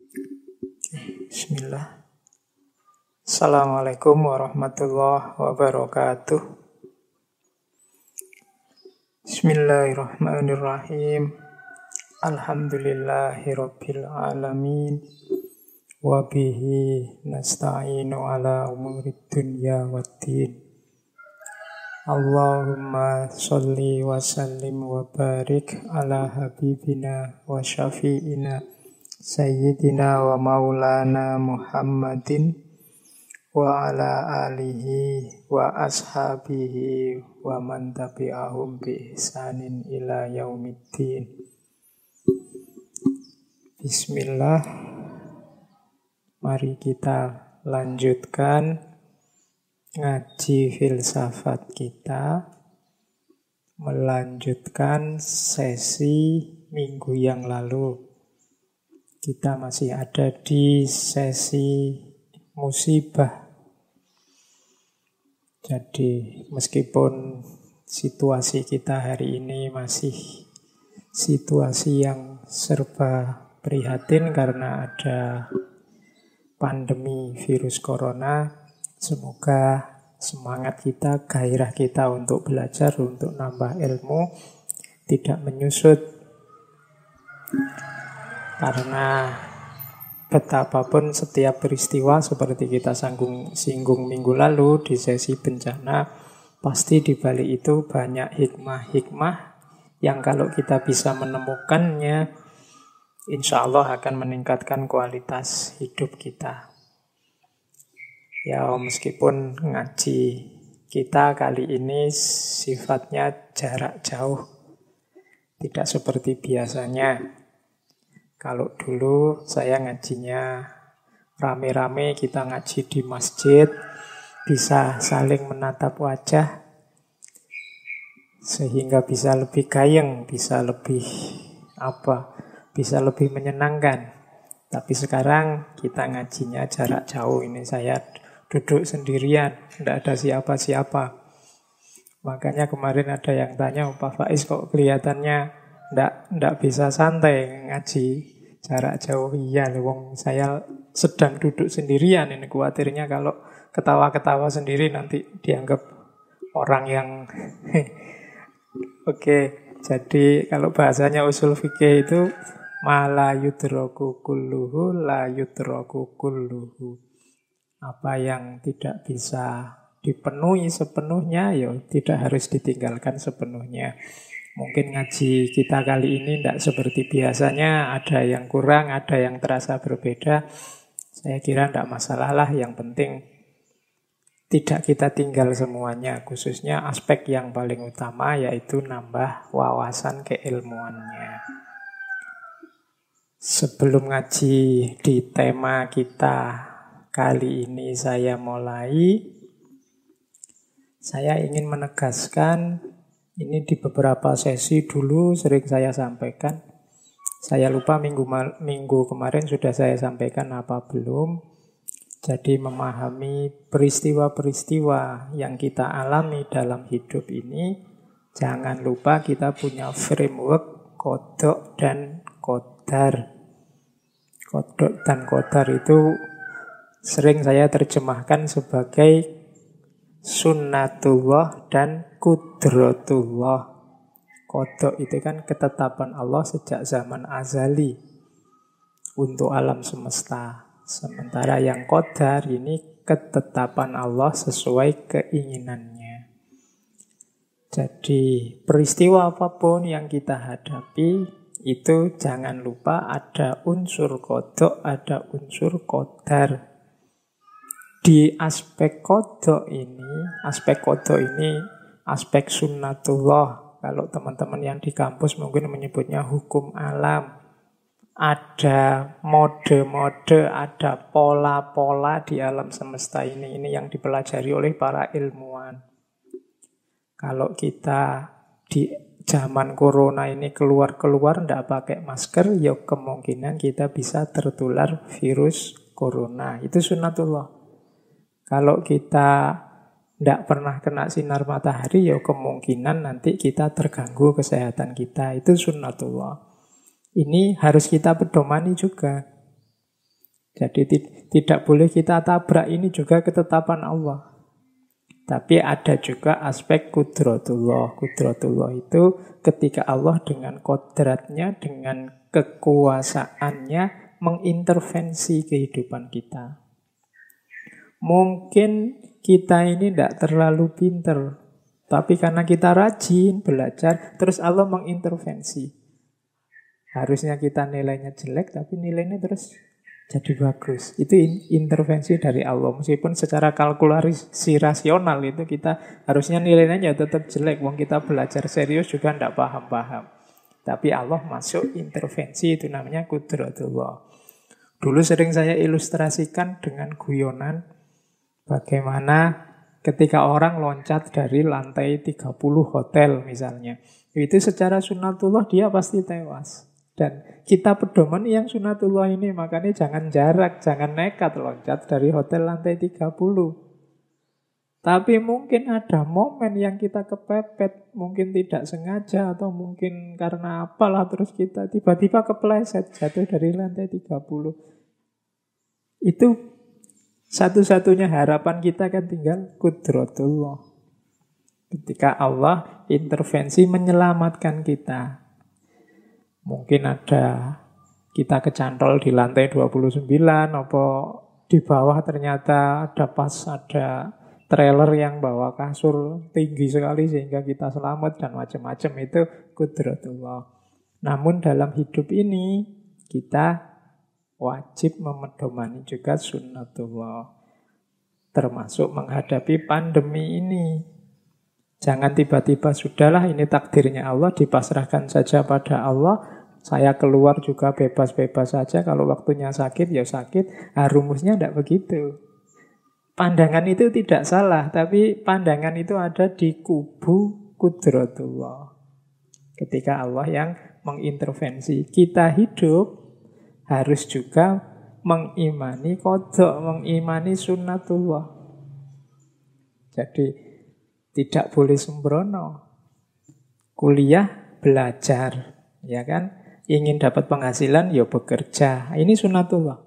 Bismillah. Assalamualaikum warahmatullahi wabarakatuh. Bismillahirrahmanirrahim. Alhamdulillahirabbil alamin. Wa bihi nasta'inu ala umurid dunya waddin. Allahumma sholli wa sallim wa barik ala habibina wa syafi'ina Sayyidina wa maulana Muhammadin wa ala alihi wa ashabihi wa man tabi'ahum bi ihsanin ila yaumiddin. Bismillah. Mari kita lanjutkan ngaji filsafat kita, melanjutkan sesi minggu yang lalu. Kita masih ada di sesi musibah. Jadi meskipun situasi kita hari ini masih situasi yang serba prihatin karena ada pandemi virus corona, semoga semangat kita, gairah kita untuk belajar, untuk nambah ilmu tidak menyusut. Karena betapapun setiap peristiwa seperti kita singgung minggu lalu di sesi bencana, pasti di balik itu banyak hikmah-hikmah yang kalau kita bisa menemukannya, insya Allah akan meningkatkan kualitas hidup kita. Ya, meskipun ngaji kita kali ini sifatnya jarak jauh, tidak seperti biasanya. Kalau dulu saya ngajinya rame-rame, kita ngaji di masjid, bisa saling menatap wajah, sehingga bisa lebih gayeng, bisa lebih bisa lebih menyenangkan. Tapi sekarang kita ngajinya jarak jauh, ini saya duduk sendirian, tidak ada siapa-siapa. Makanya kemarin ada yang tanya, Pak Faiz kok kelihatannya tidak bisa santai ngaji jarak jauh. Iya, wong saya sedang duduk sendirian. Ini khawatirnya kalau ketawa-ketawa sendiri nanti dianggap orang yang Oke, jadi kalau bahasanya usul fikih itu la yudraku kulluhu la yudraku kulluhu. Apa yang tidak bisa dipenuhi sepenuhnya, ya tidak harus ditinggalkan sepenuhnya. Mungkin ngaji kita kali ini tidak seperti biasanya, ada yang kurang, ada yang terasa berbeda. Saya kira tidak masalah lah, yang penting tidak kita tinggal semuanya, khususnya aspek yang paling utama yaitu nambah wawasan keilmuannya. Sebelum ngaji di tema kita kali ini saya ingin menegaskan. Ini di beberapa sesi dulu sering saya sampaikan. Saya lupa minggu kemarin sudah saya sampaikan apa belum. Jadi memahami peristiwa-peristiwa yang kita alami dalam hidup ini, jangan lupa kita punya framework qada dan qadar. Qada dan qadar itu sering saya terjemahkan sebagai sunnatullah dan kudratullah. Qada itu kan ketetapan Allah sejak zaman azali untuk alam semesta. Sementara yang qadar ini ketetapan Allah sesuai keinginannya. Jadi peristiwa apapun yang kita hadapi itu jangan lupa ada unsur qada, ada unsur qadar. Di aspek qada ini, aspek sunnatullah. Kalau teman-teman yang di kampus mungkin menyebutnya hukum alam. Ada mode-mode, ada pola-pola di alam semesta ini. Ini yang dipelajari oleh para ilmuwan. Kalau kita di zaman corona ini keluar-keluar tidak pakai masker, ya kemungkinan kita bisa tertular virus corona. Itu sunnatullah. Kalau kita tidak pernah kena sinar matahari, ya kemungkinan nanti kita terganggu kesehatan kita. Itu sunnatullah. Ini harus kita pedomani juga. Jadi tidak boleh kita tabrak, ini juga ketetapan Allah. Tapi ada juga aspek kudratullah. Kudratullah itu ketika Allah dengan kodratnya, dengan kekuasaannya mengintervensi kehidupan kita. Mungkin kita ini tidak terlalu pinter, tapi karena kita rajin belajar, terus Allah mengintervensi. Harusnya kita nilainya jelek, tapi nilainya terus jadi bagus. Itu intervensi dari Allah. Meskipun secara kalkulasi rasional itu kita harusnya nilainya ya tetap jelek. Wong kita belajar serius juga tidak paham-paham. Tapi Allah masuk intervensi, itu namanya kudratullah. Dulu sering saya ilustrasikan dengan guyonan bagaimana ketika orang loncat dari lantai 30 hotel misalnya. Itu secara sunatullah dia pasti tewas. Dan kita pedoman yang sunatullah ini, makanya jangan jarak, jangan nekat loncat dari hotel lantai 30. Tapi mungkin ada momen yang kita kepepet, mungkin tidak sengaja atau mungkin karena apalah, terus kita tiba-tiba kepleset jatuh dari lantai 30. Itu satu-satunya harapan kita kan tinggal kudratullah. Ketika Allah intervensi menyelamatkan kita. Mungkin ada kita kecantol di lantai 29, apa di bawah ternyata ada trailer yang bawa kasur tinggi sekali sehingga kita selamat dan macam-macam, itu kudratullah. Namun dalam hidup ini kita wajib memedomani juga sunnatullah. Termasuk menghadapi pandemi ini. Jangan tiba-tiba sudahlah ini takdirnya Allah, dipasrahkan saja pada Allah. Saya keluar juga bebas-bebas saja, kalau waktunya sakit ya sakit. Rumusnya tidak begitu. Pandangan itu tidak salah, tapi pandangan itu ada di kubu kudratullah. Ketika Allah yang mengintervensi, kita hidup harus juga mengimani qadha, mengimani sunnatullah. Jadi tidak boleh sembrono. Kuliah, belajar, ya kan? Ingin dapat penghasilan, ya bekerja. Ini sunnatullah.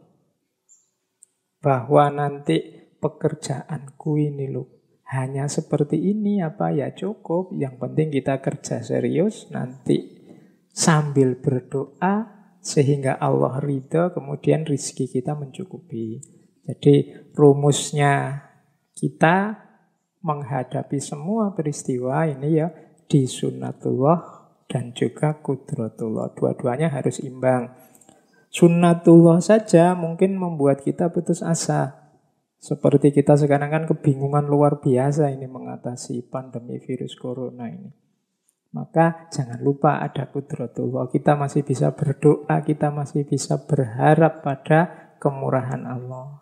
Bahwa nanti pekerjaanku ini loh, hanya seperti ini apa ya cukup. Yang penting kita kerja serius, nanti sambil berdoa sehingga Allah ridha, kemudian rizki kita mencukupi. Jadi rumusnya kita menghadapi semua peristiwa ini ya di sunnatullah dan juga kudratullah. Dua-duanya harus imbang. Sunnatullah saja mungkin membuat kita putus asa. Seperti kita sekarang kan kebingungan luar biasa ini mengatasi pandemi virus corona ini. Maka jangan lupa ada kudratullah. Kita masih bisa berdoa, kita masih bisa berharap pada kemurahan Allah.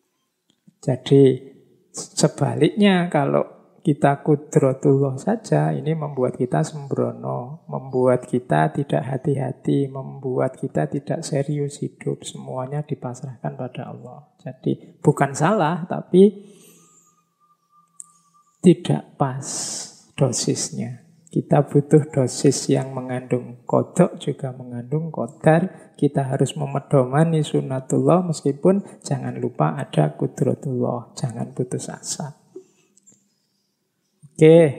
Jadi sebaliknya kalau kita kudratullah saja, ini membuat kita sembrono, membuat kita tidak hati-hati, membuat kita tidak serius hidup. Semuanya dipasrahkan pada Allah. Jadi bukan salah, tapi tidak pas dosisnya. Kita butuh dosis yang mengandung qadha juga mengandung qadar. Kita harus memedomani sunnatullah meskipun jangan lupa ada kudratullah. Jangan putus asa. Oke,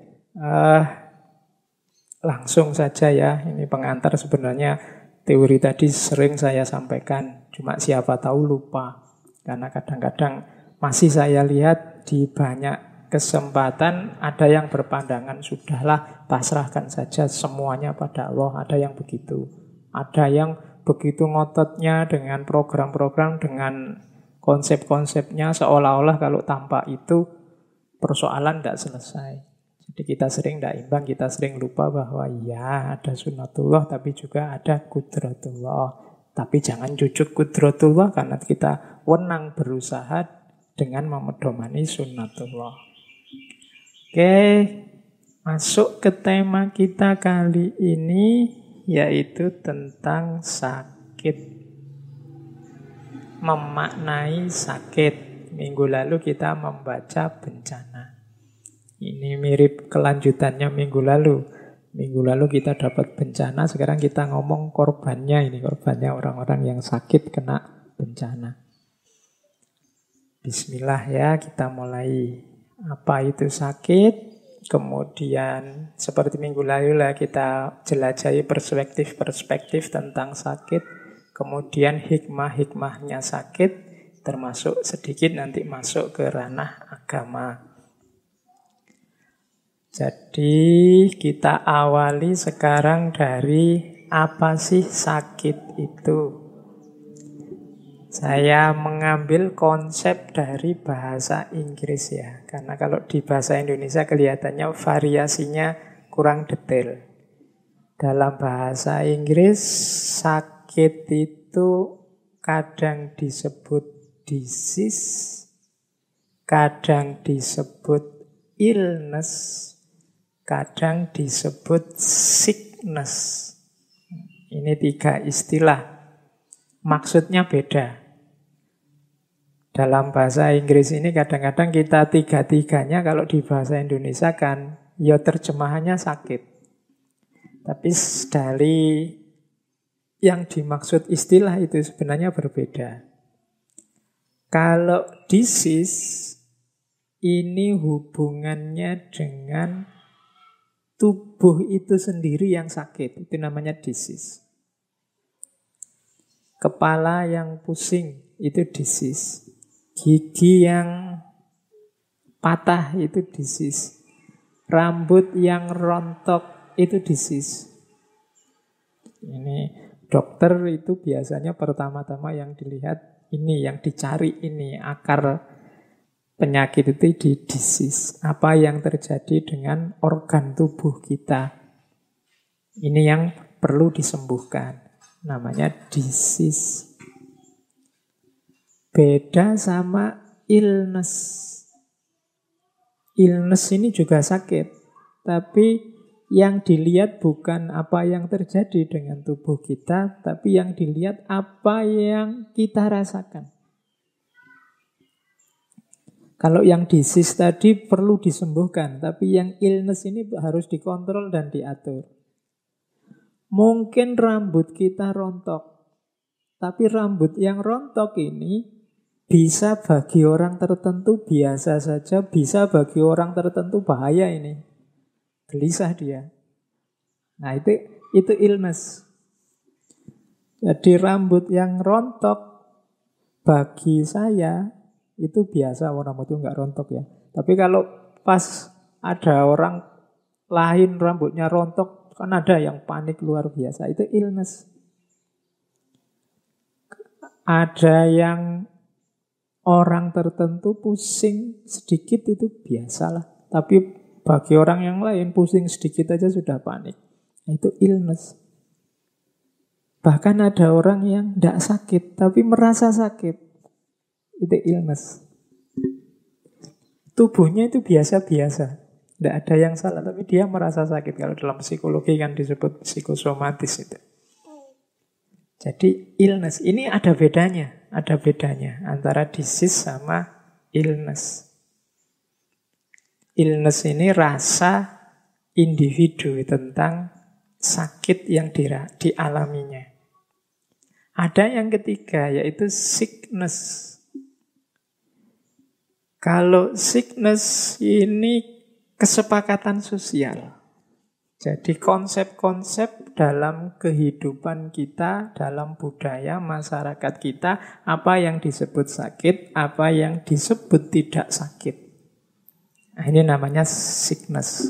langsung saja ya. Ini pengantar sebenarnya teori tadi sering saya sampaikan. Cuma siapa tahu lupa. Karena kadang-kadang masih saya lihat di banyak kesempatan ada yang berpandangan sudahlah pasrahkan saja semuanya pada Allah. Ada yang begitu. Ada yang begitu ngototnya dengan program-program, dengan konsep-konsepnya seolah-olah kalau tanpa itu persoalan tidak selesai. Jadi kita sering tidak imbang, kita sering lupa bahwa ya ada sunnatullah tapi juga ada kudratullah. Tapi jangan jujuk kudratullah karena kita wenang berusaha dengan memedomani sunnatullah. Oke, masuk ke tema kita kali ini, yaitu tentang sakit. Memaknai sakit. Minggu lalu kita membaca bencana. Ini mirip kelanjutannya minggu lalu. Minggu lalu kita dapat bencana, sekarang kita ngomong korbannya. Ini korbannya orang-orang yang sakit kena bencana. Bismillah ya, kita mulai. Apa itu sakit? Kemudian seperti minggu lalu lah kita jelajahi perspektif-perspektif tentang sakit. Kemudian hikmah-hikmahnya sakit, termasuk sedikit nanti masuk ke ranah agama. Jadi kita awali sekarang dari apa sih sakit itu. Saya mengambil konsep dari bahasa Inggris ya. Karena kalau di bahasa Indonesia kelihatannya variasinya kurang detail. Dalam bahasa Inggris, sakit itu kadang disebut disease, kadang disebut illness, kadang disebut sickness. Ini 3 istilah. Maksudnya beda. Dalam bahasa Inggris ini kadang-kadang kita 3-3-nya kalau di bahasa Indonesia kan ya terjemahannya sakit. Tapi dari yang dimaksud istilah itu sebenarnya berbeda. Kalau disease ini hubungannya dengan tubuh itu sendiri yang sakit. Itu namanya disease. Kepala yang pusing itu disease. Gigi yang patah itu disease. Rambut yang rontok itu disease. Ini dokter itu biasanya pertama-tama yang dilihat ini, yang dicari ini, akar penyakit itu di disease. Apa yang terjadi dengan organ tubuh kita. Ini yang perlu disembuhkan. Namanya disease. Beda sama illness. Illness ini juga sakit. Tapi yang dilihat bukan apa yang terjadi dengan tubuh kita, tapi yang dilihat apa yang kita rasakan. Kalau yang disease tadi perlu disembuhkan, tapi yang illness ini harus dikontrol dan diatur. Mungkin rambut kita rontok, tapi rambut yang rontok ini bisa bagi orang tertentu biasa saja, bisa bagi orang tertentu bahaya ini. Gelisah dia. Nah itu illness. Jadi rambut yang rontok bagi saya itu biasa, rambut itu nggak rontok ya. Tapi kalau pas ada orang lain rambutnya rontok, kan ada yang panik luar biasa. Itu illness. Ada yang orang tertentu pusing sedikit itu biasalah. Tapi bagi orang yang lain pusing sedikit aja sudah panik. Itu illness. Bahkan ada orang yang tidak sakit tapi merasa sakit. Itu illness. Tubuhnya itu biasa-biasa. Tidak ada yang salah tapi dia merasa sakit. Kalau dalam psikologi kan disebut psikosomatis itu. Jadi illness ini ada bedanya antara disease sama illness. Illness ini rasa individu tentang sakit yang dialaminya. Ada yang ketiga yaitu sickness. Kalau sickness ini kesepakatan sosial. Jadi konsep-konsep dalam kehidupan kita, dalam budaya masyarakat kita, apa yang disebut sakit, apa yang disebut tidak sakit. Nah, ini namanya sickness.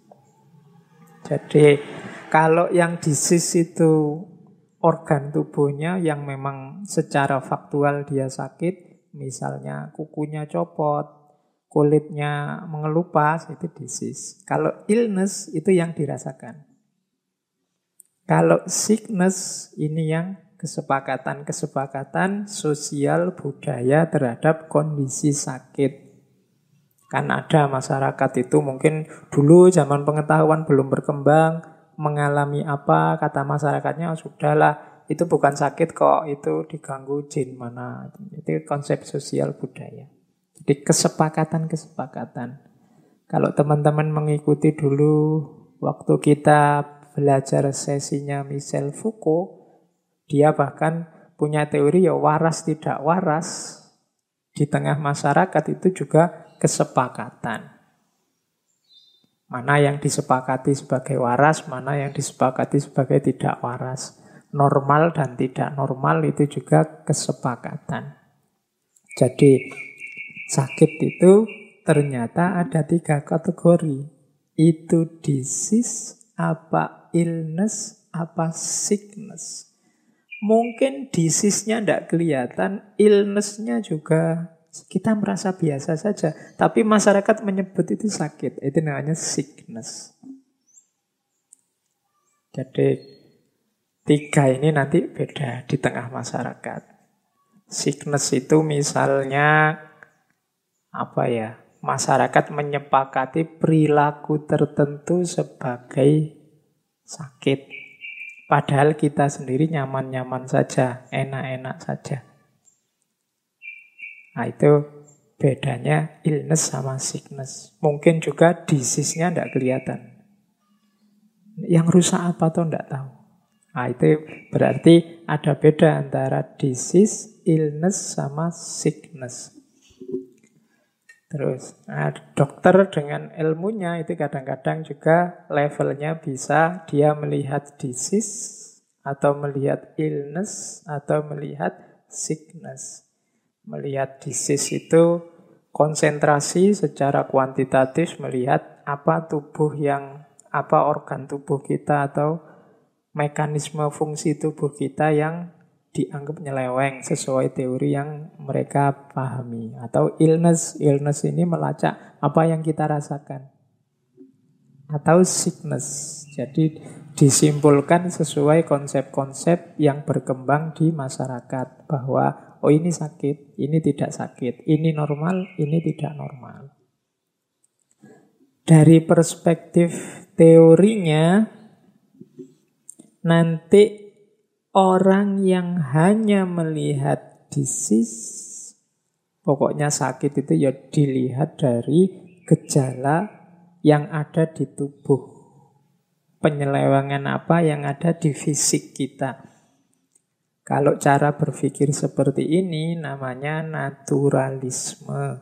Jadi kalau yang disease itu organ tubuhnya yang memang secara faktual dia sakit, misalnya kukunya copot, kulitnya mengelupas, itu disease. Kalau illness itu yang dirasakan. Kalau sickness ini yang kesepakatan sosial budaya terhadap kondisi sakit. Kan ada masyarakat itu mungkin dulu zaman pengetahuan belum berkembang, mengalami apa, kata masyarakatnya sudahlah, itu bukan sakit kok, itu diganggu jin mana. Itu konsep sosial budaya. Jadi kesepakatan. Kalau teman-teman mengikuti dulu waktu kita belajar sesinya Michel Foucault, dia bahkan punya teori ya waras tidak waras di tengah masyarakat itu juga kesepakatan. Mana yang disepakati sebagai waras, mana yang disepakati sebagai tidak waras. Normal dan tidak normal itu juga kesepakatan. Jadi sakit itu ternyata ada 3 kategori. Itu disease, apa illness, apa sickness. Mungkin disease-nya tidak kelihatan, illness-nya juga kita merasa biasa saja. Tapi masyarakat menyebut itu sakit. Itu namanya sickness. Jadi 3 ini nanti beda di tengah masyarakat. Sickness itu misalnya apa ya? Masyarakat menyepakati perilaku tertentu sebagai sakit. Padahal kita sendiri nyaman-nyaman saja, enak-enak saja. Nah itu bedanya illness sama sickness. Mungkin juga disease-nya tidak kelihatan. Yang rusak apa tuh tidak tahu. Nah itu berarti ada beda antara disease, illness sama sickness. Terus dokter dengan ilmunya itu kadang-kadang juga levelnya bisa dia melihat disease atau melihat illness atau melihat sickness. Melihat disease itu konsentrasi secara kuantitatif melihat apa organ tubuh kita atau mekanisme fungsi tubuh kita yang dianggap nyeleweng sesuai teori yang mereka pahami. Atau illness ini melacak apa yang kita rasakan. Atau sickness, jadi disimpulkan sesuai konsep-konsep yang berkembang di masyarakat bahwa oh ini sakit, ini tidak sakit, ini normal, ini tidak normal. Dari perspektif teorinya, nanti orang yang hanya melihat disease, pokoknya sakit itu ya dilihat dari gejala yang ada di tubuh. Penyelewengan apa yang ada di fisik kita. Kalau cara berpikir seperti ini namanya naturalisme.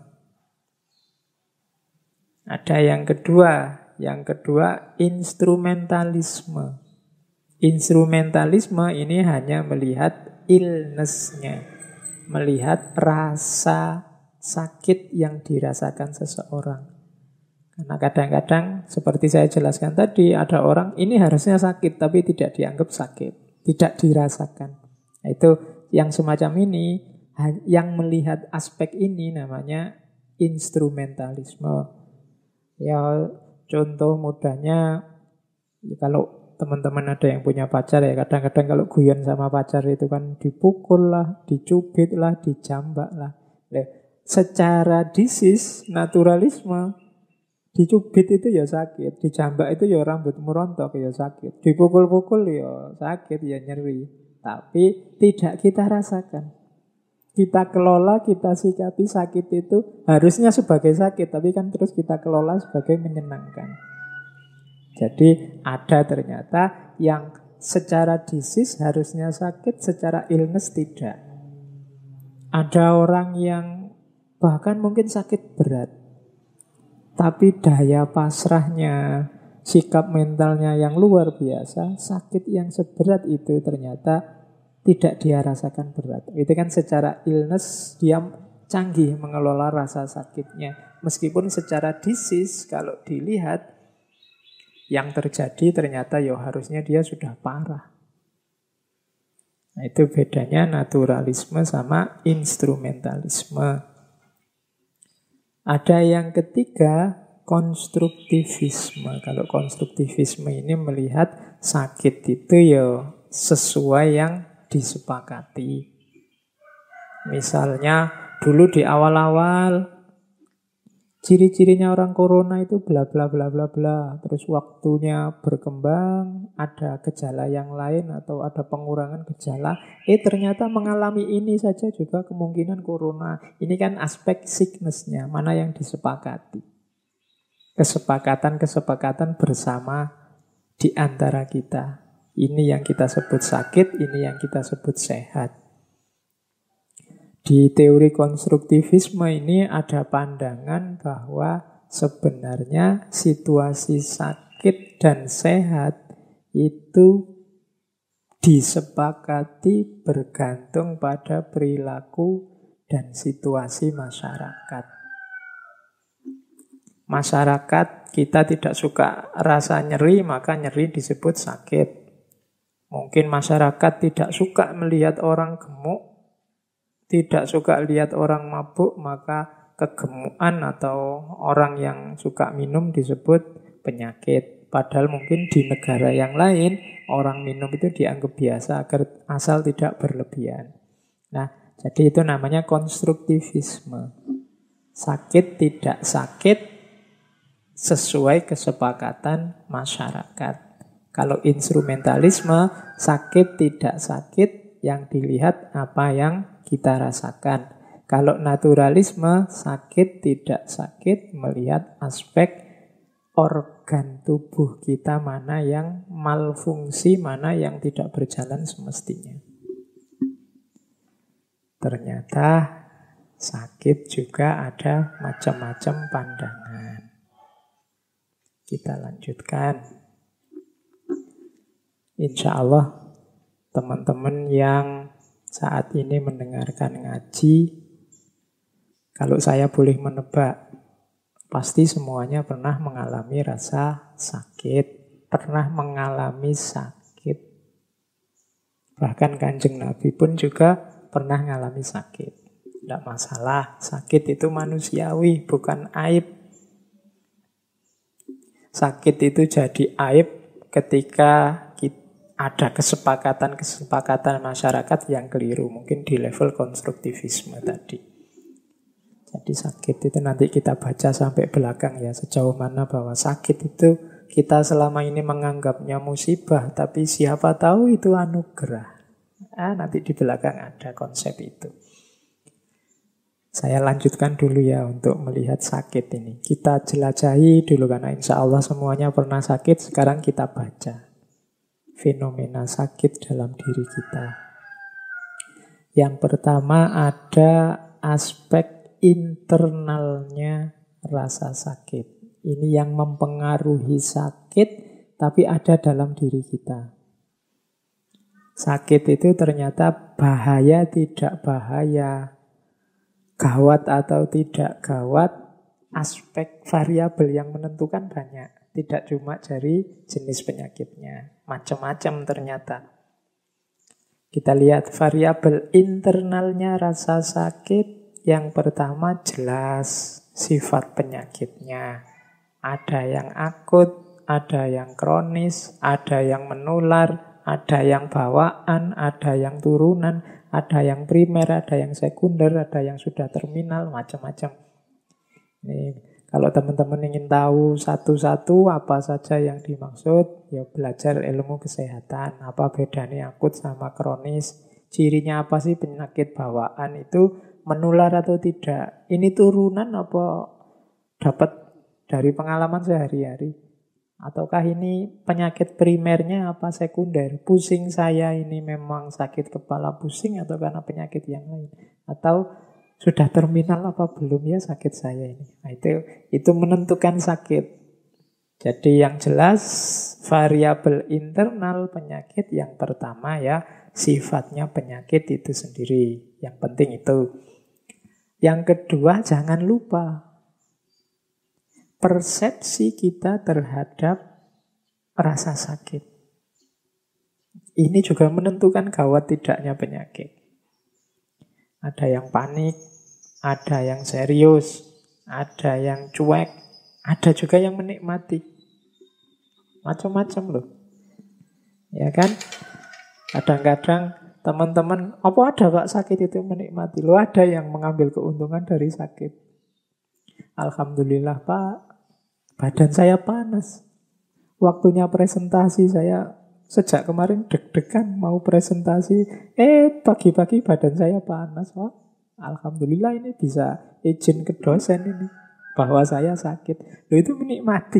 Ada yang kedua instrumentalisme. Instrumentalisme ini hanya melihat illness-nya, melihat rasa sakit yang dirasakan seseorang. Karena kadang-kadang seperti saya jelaskan tadi, ada orang ini harusnya sakit tapi tidak dianggap sakit, tidak dirasakan. Nah, itu yang semacam ini, yang melihat aspek ini namanya instrumentalisme. Ya contoh mudahnya, kalau teman-teman ada yang punya pacar ya, kadang-kadang kalau guyon sama pacar itu kan dipukul lah, dicubit lah, dijambak lah. Secara disease, naturalisme, dicubit itu ya sakit, dijambak itu ya rambut merontok ya sakit, dipukul-pukul ya sakit, ya nyeri. Tapi tidak kita rasakan. Kita kelola, kita sikapi sakit itu harusnya sebagai sakit, tapi kan terus kita kelola sebagai menyenangkan. Jadi ada ternyata yang secara disease harusnya sakit, secara illness tidak. Ada orang yang bahkan mungkin sakit berat, tapi daya pasrahnya, sikap mentalnya yang luar biasa, sakit yang seberat itu ternyata tidak dia rasakan berat. Itu kan secara illness dia canggih mengelola rasa sakitnya. Meskipun secara disease kalau dilihat yang terjadi ternyata ya harusnya dia sudah parah. Nah, itu bedanya naturalisme sama instrumentalisme. Ada yang ketiga, konstruktivisme. Kalau konstruktivisme ini melihat sakit itu ya sesuai yang disepakati. Misalnya dulu di awal-awal ciri-cirinya orang corona itu bla bla bla bla bla. Terus waktunya berkembang, ada gejala yang lain atau ada pengurangan gejala. Ternyata mengalami ini saja juga kemungkinan corona. Ini kan aspek sickness-nya, mana yang disepakati. Kesepakatan bersama di antara kita. Ini yang kita sebut sakit, ini yang kita sebut sehat. Di teori konstruktivisme ini ada pandangan bahwa sebenarnya situasi sakit dan sehat itu disepakati bergantung pada perilaku dan situasi masyarakat. Masyarakat kita tidak suka rasa nyeri, maka nyeri disebut sakit. Mungkin masyarakat tidak suka melihat orang gemuk, tidak suka lihat orang mabuk, maka kegemukan atau orang yang suka minum disebut penyakit. Padahal mungkin di negara yang lain, orang minum itu dianggap biasa agar asal tidak berlebihan. Nah, jadi itu namanya konstruktivisme. Sakit tidak sakit sesuai kesepakatan masyarakat. Kalau instrumentalisme, sakit tidak sakit, yang dilihat apa yang kita rasakan. Kalau naturalisme, sakit tidak sakit, melihat aspek organ tubuh kita mana yang malfungsi, mana yang tidak berjalan semestinya. Ternyata sakit juga ada macam-macam pandangan. Kita lanjutkan. Insya Allah teman-teman yang saat ini mendengarkan ngaji, kalau saya boleh menebak, pasti semuanya pernah mengalami rasa sakit, pernah mengalami sakit. Bahkan Kanjeng Nabi pun juga pernah mengalami sakit. Tidak masalah, sakit itu manusiawi, bukan aib. Sakit itu jadi aib ketika ada kesepakatan masyarakat yang keliru. Mungkin di level konstruktivisme tadi. Jadi sakit itu nanti kita baca sampai belakang ya, sejauh mana bahwa sakit itu kita selama ini menganggapnya musibah, tapi siapa tahu itu anugerah. Nanti di belakang ada konsep itu. Saya lanjutkan dulu ya untuk melihat sakit ini. Kita jelajahi dulu karena insya Allah semuanya pernah sakit, sekarang kita baca fenomena sakit dalam diri kita. Yang pertama ada aspek internalnya rasa sakit. Ini yang mempengaruhi sakit, tapi ada dalam diri kita. Sakit itu ternyata bahaya tidak bahaya, gawat atau tidak gawat, aspek variabel yang menentukan banyak. Tidak cuma dari jenis penyakitnya, macam-macam ternyata. Kita lihat variabel internalnya rasa sakit. Yang pertama jelas sifat penyakitnya. Ada yang akut, ada yang kronis, ada yang menular, ada yang bawaan, ada yang turunan, ada yang primer, ada yang sekunder, ada yang sudah terminal, macam-macam. Ini kalau teman-teman ingin tahu satu-satu apa saja yang dimaksud, ya belajar ilmu kesehatan. Apa bedanya akut sama kronis? Cirinya apa sih penyakit bawaan itu, menular atau tidak? Ini turunan apa dapat dari pengalaman sehari-hari? Ataukah ini penyakit primernya apa sekunder? Pusing saya ini memang sakit kepala pusing atau karena penyakit yang lain? Atau sudah terminal apa belum ya sakit saya ini? Nah, itu menentukan sakit. Jadi yang jelas variabel internal penyakit yang pertama ya sifatnya penyakit itu sendiri. Yang penting itu. Yang kedua jangan lupa persepsi kita terhadap rasa sakit. Ini juga menentukan gawat tidaknya penyakit. Ada yang panik, ada yang serius, ada yang cuek, ada juga yang menikmati. Macam-macam loh. Ya kan? Kadang-kadang teman-teman, apa ada kok sakit itu menikmati? Loh ada yang mengambil keuntungan dari sakit. Alhamdulillah Pak, badan saya panas. Waktunya presentasi saya sejak kemarin deg-degan mau presentasi, pagi-pagi badan saya panas. Wah, alhamdulillah ini bisa izin ke dosen ini bahwa saya sakit. Loh itu menikmati.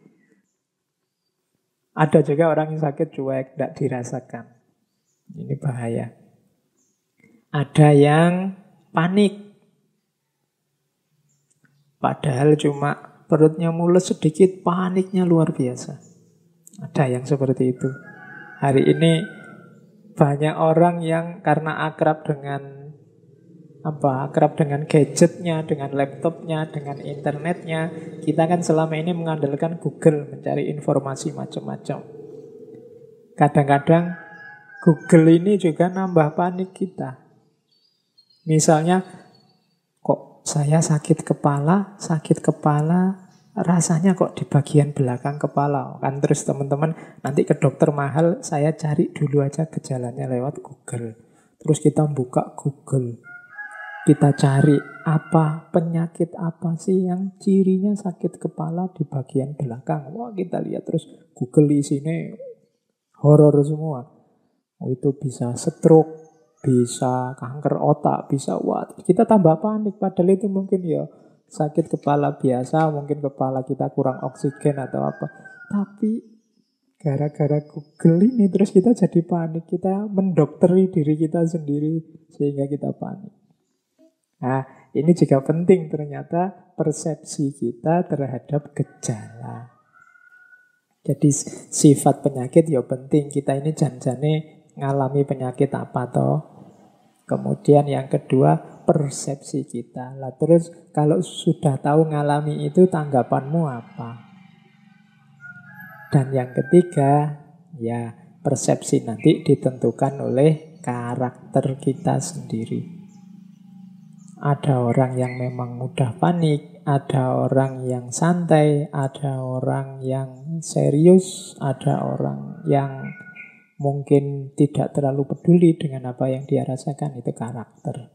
Ada juga orang yang sakit cuek, tidak dirasakan. Ini bahaya. Ada yang panik. Padahal cuma perutnya mules sedikit, paniknya luar biasa. Ada yang seperti itu. Hari ini banyak orang yang karena akrab dengan akrab dengan gadgetnya, dengan laptopnya, dengan internetnya. Kita kan selama ini mengandalkan Google mencari informasi macam-macam. Kadang-kadang Google ini juga nambah panik kita. Misalnya, kok saya sakit kepala, rasanya kok di bagian belakang kepala. Kan terus teman-teman nanti ke dokter mahal, saya cari dulu aja gejalanya lewat Google. Terus kita buka Google. Kita cari penyakit apa sih yang cirinya sakit kepala di bagian belakang. Wah, kita lihat terus Google isinya horor semua. Itu bisa stroke, bisa kanker otak, bisa kita tambah panik. Padahal itu mungkin ya sakit kepala biasa, mungkin kepala kita kurang oksigen atau apa. Tapi gara-gara Google ini terus kita jadi panik. Kita mendokteri diri kita sendiri sehingga kita panik. Nah, ini juga penting ternyata persepsi kita terhadap gejala. Jadi sifat penyakit ya penting. Kita ini janjane ngalami penyakit apa toh. Kemudian yang kedua, persepsi kita. Lah terus kalau sudah tahu ngalami itu tanggapanmu apa? Dan yang ketiga, ya persepsi nanti ditentukan oleh karakter kita sendiri. Ada orang yang memang mudah panik, ada orang yang santai, ada orang yang serius, ada orang yang mungkin tidak terlalu peduli dengan apa yang dia rasakan. Itu karakter.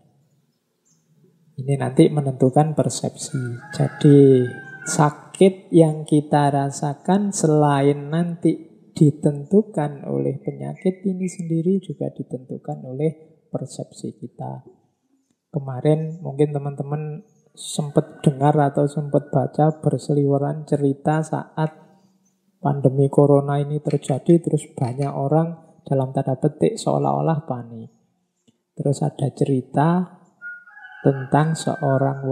Ini nanti menentukan persepsi. Jadi sakit yang kita rasakan selain nanti ditentukan oleh penyakit ini sendiri, juga ditentukan oleh persepsi kita. Kemarin mungkin teman-teman sempat dengar atau sempat baca berseliweran cerita saat pandemi corona ini terjadi, terus banyak orang dalam tanda petik seolah-olah panik. Terus ada cerita tentang seorang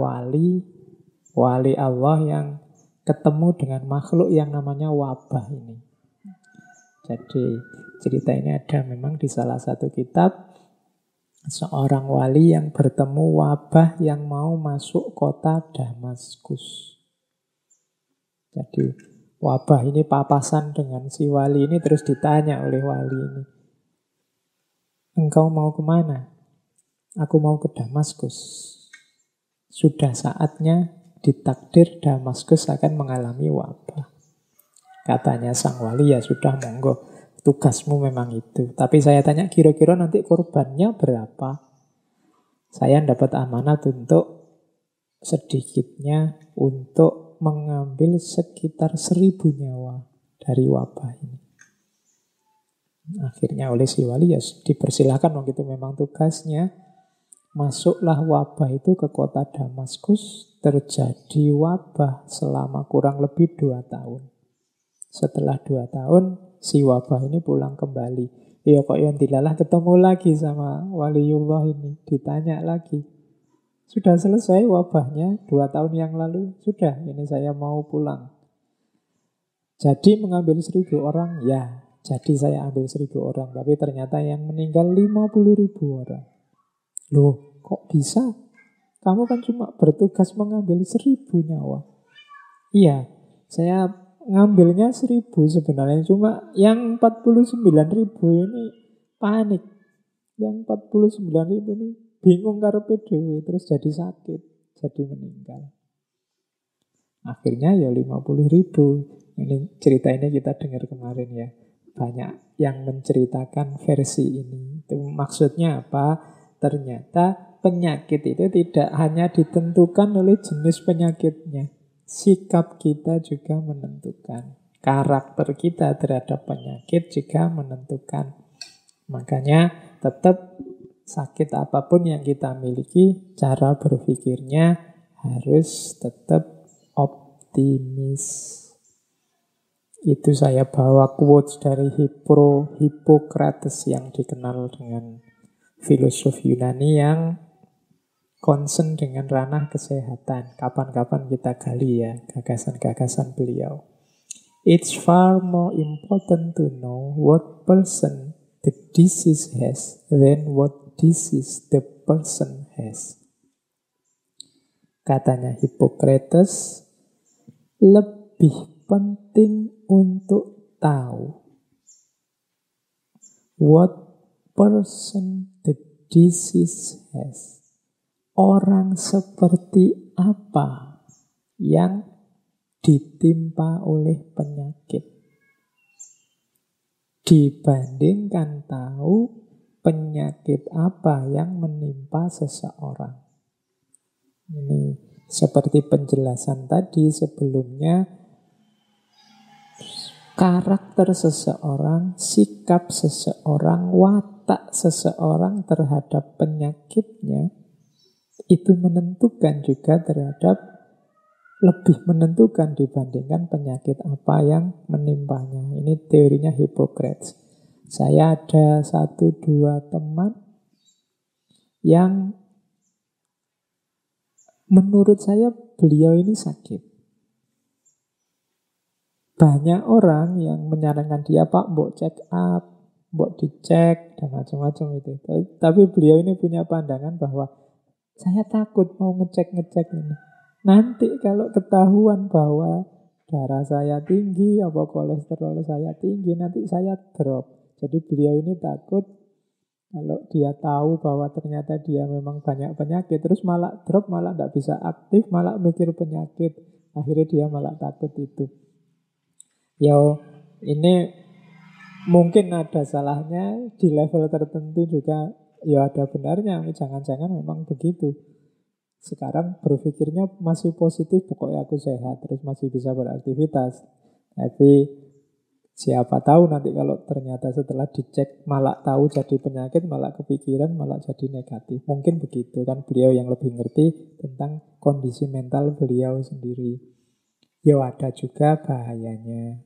wali Allah yang ketemu dengan makhluk yang namanya wabah ini. Jadi cerita ini ada memang di salah satu kitab. Seorang wali yang bertemu wabah yang mau masuk kota Damaskus. Jadi wabah ini papasan dengan si wali ini, terus ditanya oleh wali ini, engkau mau kemana? Aku mau ke Damaskus. Sudah saatnya ditakdir Damaskus akan mengalami wabah. Katanya sang wali, ya sudah monggo. Tugasmu memang itu. Tapi saya tanya, kira-kira nanti korbannya berapa? Saya dapat amanat untuk sedikitnya untuk mengambil sekitar 1.000 nyawa dari wabah ini. Akhirnya oleh si wali ya dipersilahkan, begitu memang tugasnya. Masuklah wabah itu ke kota Damaskus. Terjadi wabah selama kurang lebih 2 tahun. Setelah 2 tahun, si wabah ini pulang kembali. Ya kok yang dilalah ketemu lagi sama waliullah ini. Ditanya lagi. Sudah selesai wabahnya 2 tahun yang lalu? Sudah, ini saya mau pulang. Jadi mengambil 1.000 orang? Ya, jadi saya ambil 1.000 orang. Tapi ternyata yang meninggal 50.000 orang. Loh, kok bisa? Kamu kan cuma bertugas mengambil 1.000 nyawa. Iya, saya ngambilnya 1.000 sebenarnya, cuma yang 49.000 ini panik. Yang 49.000 ini bingung karepe dhewe, terus jadi sakit, jadi meninggal. Akhirnya ya 50.000. Ini cerita ini kita dengar kemarin ya. Banyak yang menceritakan versi ini. Itu maksudnya apa? Ternyata penyakit itu tidak hanya ditentukan oleh jenis penyakitnya. Sikap kita juga menentukan. Karakter kita terhadap penyakit juga menentukan. Makanya tetap sakit apapun yang kita miliki, cara berpikirnya harus tetap optimis. Itu saya bawa quotes dari Hippocrates yang dikenal dengan filosof Yunani yang concern dengan ranah kesehatan. Kapan-kapan kita gali ya gagasan-gagasan beliau. It's far more important to know what person the disease has than what disease the person has. Katanya Hippocrates, lebih penting untuk tahu what person the disease has. Orang seperti apa yang ditimpa oleh penyakit, dibandingkan tahu penyakit apa yang menimpa seseorang. Ini seperti penjelasan tadi sebelumnya, karakter seseorang, sikap seseorang, watak seseorang terhadap penyakitnya itu menentukan juga lebih menentukan dibandingkan penyakit apa yang menimpanya. Ini teorinya Hippocrates. Saya ada 1-2 teman yang menurut saya beliau ini sakit. Banyak orang yang menyarankan dia, Pak, mbok check up, mbok dicek, dan macam-macam itu. Tapi beliau ini punya pandangan bahwa saya takut mau ngecek-ngecek ini. Nanti kalau ketahuan bahwa darah saya tinggi, apa kolesterol saya tinggi, nanti saya drop. Jadi beliau ini takut kalau dia tahu bahwa ternyata dia memang banyak penyakit, terus malah drop, malah tidak bisa aktif, malah mikir penyakit. Akhirnya dia malah takut itu. Ya, ini mungkin ada salahnya, di level tertentu juga ya ada benarnya. Jangan-jangan memang begitu. Sekarang berpikirnya masih positif, pokoknya aku sehat, terus masih bisa beraktivitas. Tapi siapa tahu nanti kalau ternyata setelah dicek malah tahu jadi penyakit, malah kepikiran, malah jadi negatif. Mungkin begitu kan, beliau yang lebih ngerti tentang kondisi mental beliau sendiri. Ya ada juga bahayanya.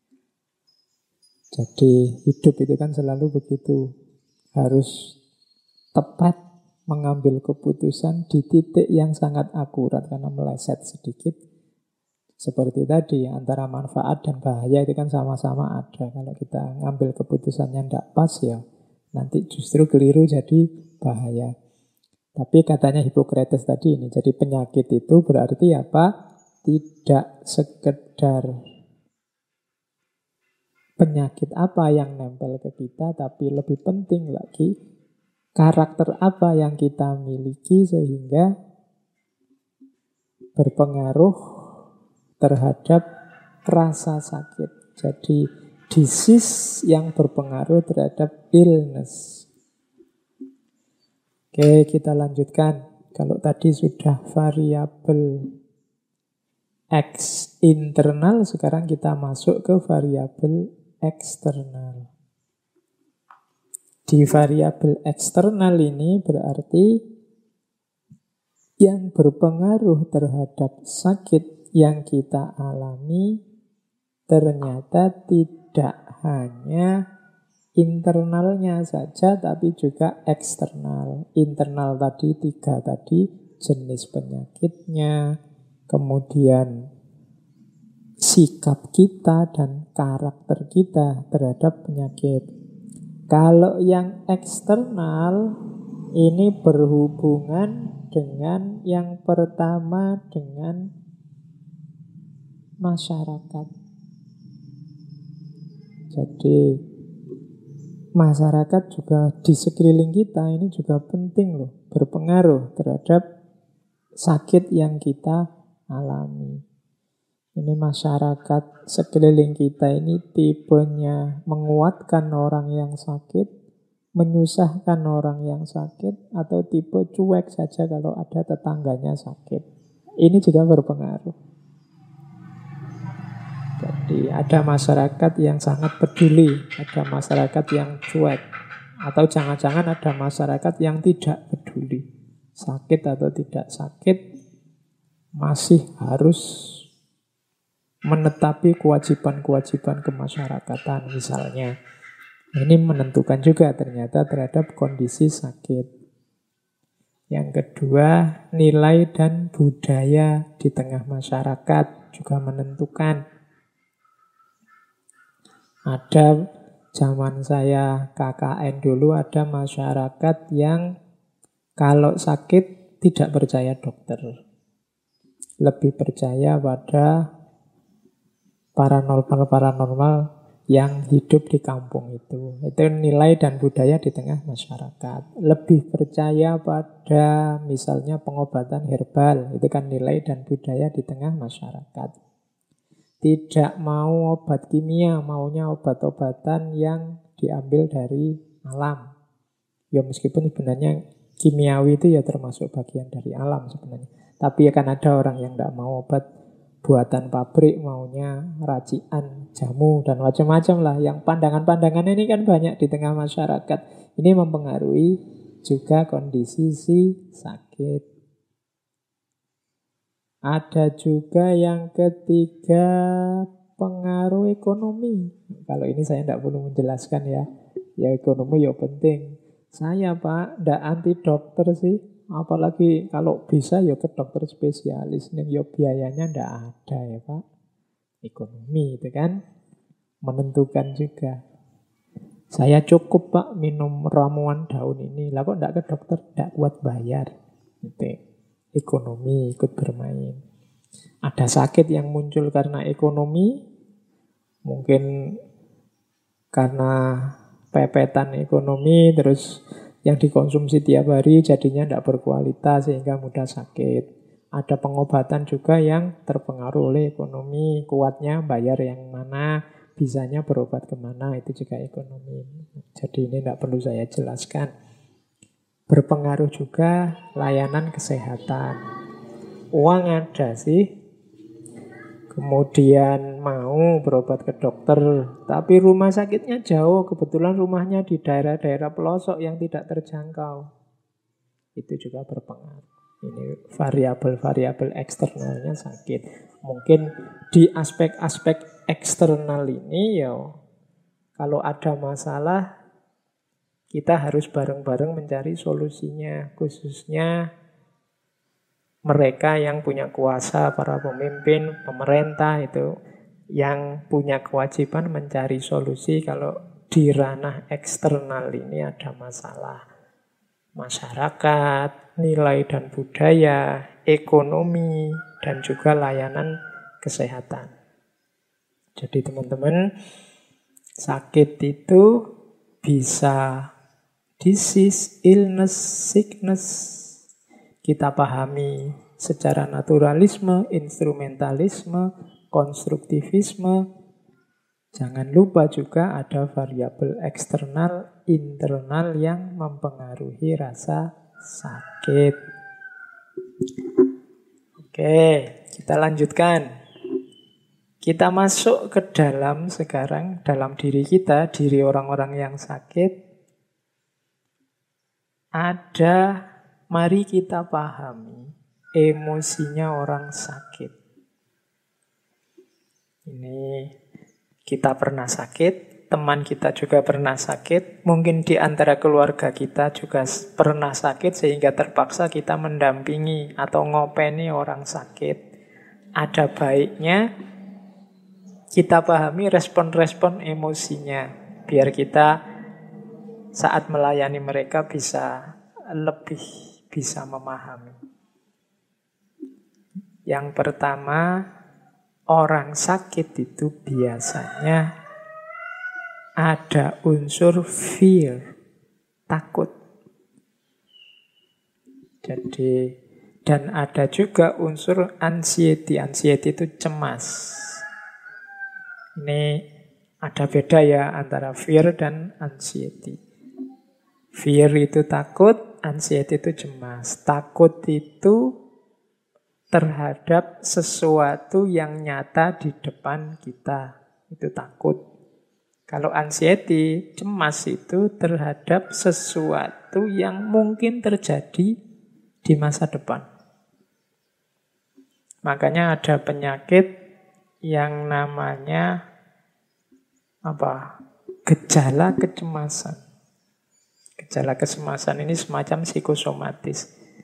Jadi hidup itu kan selalu begitu. Harus tepat mengambil keputusan di titik yang sangat akurat, karena meleset sedikit. Seperti tadi, antara manfaat dan bahaya itu kan sama-sama ada. Kalau kita ngambil keputusannya tidak pas ya, nanti justru keliru jadi bahaya. Tapi katanya Hippocrates tadi ini, jadi penyakit itu berarti apa? Tidak sekedar penyakit apa yang nempel ke kita, tapi lebih penting lagi karakter apa yang kita miliki sehingga berpengaruh terhadap rasa sakit. Jadi disease yang berpengaruh terhadap illness. Oke, kita lanjutkan. Kalau tadi sudah variabel X internal, sekarang kita masuk ke variabel eksternal. Di variabel eksternal ini berarti yang berpengaruh terhadap sakit yang kita alami ternyata tidak hanya internalnya saja, tapi juga eksternal. Internal tadi 3 tadi, jenis penyakitnya, kemudian sikap kita dan karakter kita terhadap penyakit. Kalau yang eksternal ini berhubungan dengan yang pertama, dengan masyarakat. Jadi masyarakat juga di sekeliling kita ini juga penting loh, berpengaruh terhadap sakit yang kita alami. Ini masyarakat sekeliling kita ini tipenya menguatkan orang yang sakit, menyusahkan orang yang sakit, atau tipe cuek saja kalau ada tetangganya sakit. Ini juga berpengaruh. Jadi ada masyarakat yang sangat peduli, ada masyarakat yang cuek, atau jangan-jangan ada masyarakat yang tidak peduli. Sakit atau tidak sakit, masih harus menetapi kewajiban-kewajiban kemasyarakatan misalnya. Ini menentukan juga ternyata terhadap kondisi sakit. Yang kedua, nilai dan budaya di tengah masyarakat juga menentukan. Ada zaman saya KKN dulu, ada masyarakat yang kalau sakit tidak percaya dokter. Lebih percaya pada paranormal-paranormal yang hidup di kampung itu. Itu nilai dan budaya di tengah masyarakat. Lebih percaya pada misalnya pengobatan herbal. Itu kan nilai dan budaya di tengah masyarakat. Tidak mau obat kimia, maunya obat-obatan yang diambil dari alam. Ya meskipun sebenarnya kimiawi itu ya termasuk bagian dari alam sebenarnya. Tapi akan ada orang yang tidak mau obat buatan pabrik, maunya racikan, jamu, dan macam-macam lah. Yang pandangan-pandangan ini kan banyak di tengah masyarakat. Ini mempengaruhi juga kondisi si sakit. Ada juga yang ketiga, pengaruh ekonomi. Kalau ini saya tidak perlu menjelaskan ya. Ya ekonomi ya penting. Saya Pak, tidak anti dokter sih. Apalagi kalau bisa ya ke dokter spesialis. Nih ya biayanya tidak ada ya Pak. Ekonomi itu kan menentukan juga. Saya cukup Pak minum ramuan daun ini. Lah kok tidak ke dokter? Tidak kuat bayar. Gitu. Ekonomi ikut bermain. Ada sakit yang muncul karena ekonomi. Mungkin karena pepetan ekonomi, terus yang dikonsumsi tiap hari jadinya tidak berkualitas sehingga mudah sakit. Ada pengobatan juga yang terpengaruh oleh ekonomi, kuatnya bayar yang mana, bisanya berobat kemana, itu juga ekonomi. Jadi ini tidak perlu saya jelaskan. Berpengaruh juga layanan kesehatan. Uang ada sih, kemudian mau berobat ke dokter, tapi rumah sakitnya jauh, kebetulan rumahnya di daerah-daerah pelosok yang tidak terjangkau. Itu juga berpengaruh. Ini variabel-variabel eksternalnya sakit. Mungkin di aspek-aspek eksternal ini ya, kalau ada masalah, kita harus bareng-bareng mencari solusinya. Khususnya mereka yang punya kuasa, para pemimpin, pemerintah itu yang punya kewajiban mencari solusi kalau di ranah eksternal ini ada masalah. Masyarakat, nilai dan budaya, ekonomi, dan juga layanan kesehatan. Jadi teman-teman, sakit itu bisa disease, illness, sickness. Kita pahami secara naturalisme, instrumentalisme, konstruktivisme. Jangan lupa juga ada variabel eksternal, internal yang mempengaruhi rasa sakit. Oke, kita lanjutkan. Kita masuk ke dalam sekarang, dalam diri kita, diri orang-orang yang sakit. Ada, mari kita pahami emosinya orang sakit. Ini kita pernah sakit, teman kita juga pernah sakit, mungkin di antara keluarga kita juga pernah sakit sehingga terpaksa kita mendampingi atau ngopeni orang sakit. Ada baiknya kita pahami respon-respon emosinya biar kita saat melayani mereka bisa lebih bisa memahami. Yang pertama, orang sakit itu biasanya ada unsur fear, takut. Jadi, dan ada juga unsur anxiety. Anxiety itu cemas. Ini ada beda ya antara fear dan anxiety. Fear itu takut, anxiety itu cemas. Takut itu terhadap sesuatu yang nyata di depan kita. Itu takut. Kalau anxiety, cemas itu terhadap sesuatu yang mungkin terjadi di masa depan. Makanya ada penyakit yang namanya gejala kecemasan. Gejala kecemasan ini semacam psikosomatis.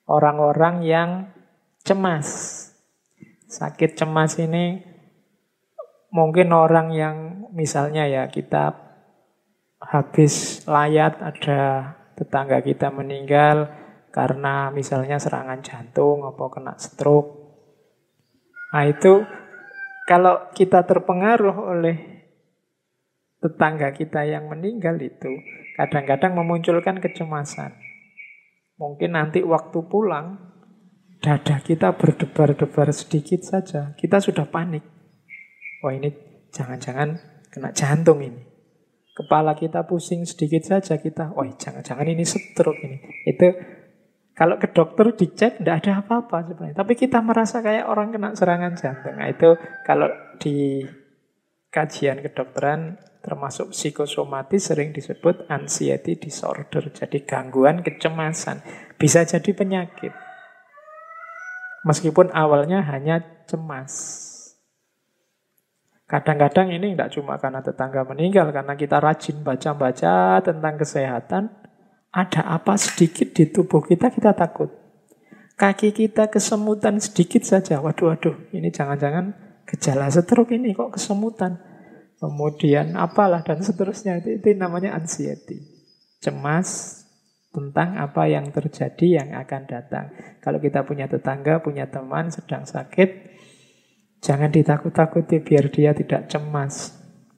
Orang-orang yang cemas. Sakit cemas ini mungkin orang yang misalnya ya kita habis layat ada tetangga kita meninggal karena misalnya serangan jantung atau kena stroke. Nah itu kalau kita terpengaruh oleh tetangga kita yang meninggal itu kadang-kadang memunculkan kecemasan. Mungkin nanti waktu pulang dada kita berdebar-debar sedikit saja, kita sudah panik. Wah ini jangan-jangan kena jantung ini. Kepala kita pusing sedikit saja kita, wah jangan-jangan ini stroke ini. Itu kalau ke dokter dicek tidak ada apa-apa sebenarnya. Tapi kita merasa kayak orang kena serangan jantung. Nah itu kalau di kajian kedokteran termasuk psikosomatis sering disebut anxiety disorder. Jadi gangguan kecemasan. Bisa jadi penyakit. Meskipun awalnya hanya cemas. Kadang-kadang ini tidak cuma karena tetangga meninggal, karena kita rajin baca-baca tentang kesehatan, ada apa sedikit di tubuh kita, kita takut. Kaki kita kesemutan sedikit saja, waduh, ini jangan-jangan gejala stroke ini, kok kesemutan. Kemudian apalah dan seterusnya, itu namanya anxiety. Cemas tentang apa yang terjadi, yang akan datang. Kalau kita punya tetangga, punya teman sedang sakit, jangan ditakut-takuti biar dia tidak cemas.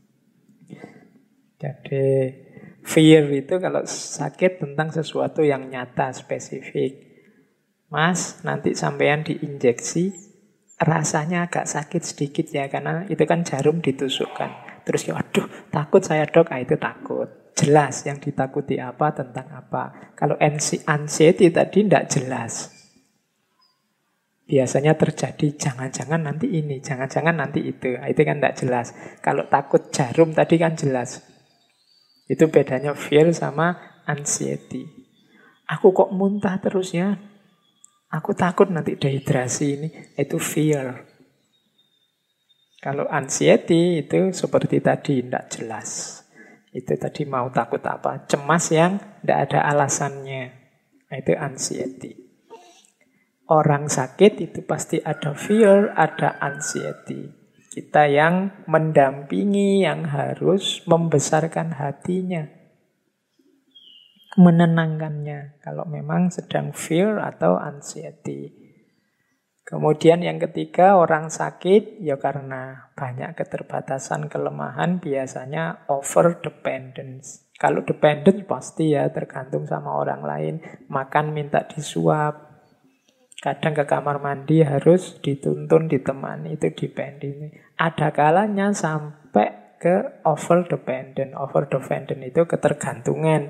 Jadi fear itu kalau sakit tentang sesuatu yang nyata, spesifik. Mas, nanti sampean diinjeksi, rasanya agak sakit sedikit ya, karena itu kan jarum ditusukkan. Terus ya, waduh, takut saya dok, itu takut. Jelas yang ditakuti apa, tentang apa. Kalau anxiety tadi tidak jelas. Biasanya terjadi jangan-jangan nanti ini, jangan-jangan nanti itu. Itu kan tidak jelas. Kalau takut jarum tadi kan jelas. Itu bedanya fear sama anxiety. Aku kok muntah terus ya? Aku takut nanti dehidrasi ini. Itu fear. Kalau anxiety itu seperti tadi, tidak jelas. Itu tadi mau takut apa? Cemas yang tidak ada alasannya. Itu anxiety. Orang sakit itu pasti ada fear, ada anxiety. Kita yang mendampingi, yang harus membesarkan hatinya. Menenangkannya. Kalau memang sedang fear atau anxiety. Kemudian yang ketiga, orang sakit, ya karena banyak keterbatasan, kelemahan, biasanya over dependence. Kalau dependent pasti ya tergantung sama orang lain. Makan minta disuap. Kadang ke kamar mandi harus dituntun, ditemani, itu dependent. Ada kalanya sampai ke over dependent. Over dependent itu ketergantungan.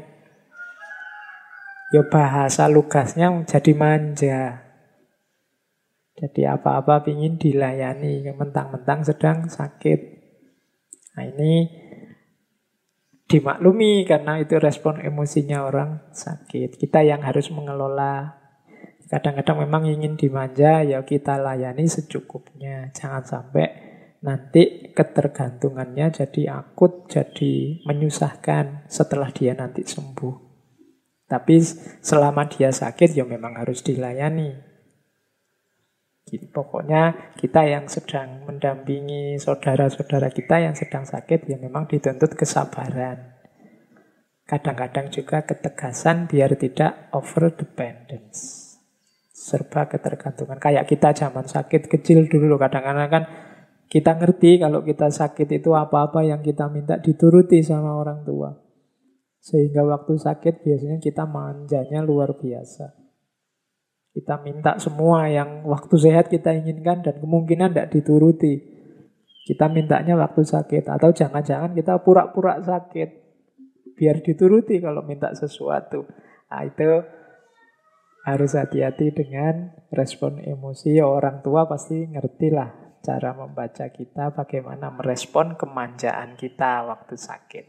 Ya bahasa lugasnya jadi manja. Jadi apa-apa pingin dilayani, mentang-mentang sedang sakit. Nah ini dimaklumi karena itu respon emosinya orang sakit. Kita yang harus mengelola. Kadang-kadang memang ingin dimanja, ya kita layani secukupnya. Jangan sampai nanti ketergantungannya jadi akut, jadi menyusahkan setelah dia nanti sembuh. Tapi selama dia sakit, ya memang harus dilayani. Jadi, pokoknya kita yang sedang mendampingi saudara-saudara kita yang sedang sakit, ya memang dituntut kesabaran. Kadang-kadang juga ketegasan biar tidak over dependence. Serba ketergantungan. Kayak kita zaman sakit kecil dulu. Kadang-kadang kan kita ngerti kalau kita sakit itu apa-apa yang kita minta dituruti sama orang tua. Sehingga waktu sakit biasanya kita manjanya luar biasa. Kita minta semua yang waktu sehat kita inginkan dan kemungkinan tidak dituruti. Kita mintanya waktu sakit. Atau jangan-jangan kita pura-pura sakit biar dituruti kalau minta sesuatu. Nah itu harus hati-hati dengan respon emosi. Orang tua pasti ngerti lah cara membaca kita, bagaimana merespon kemanjaan kita waktu sakit.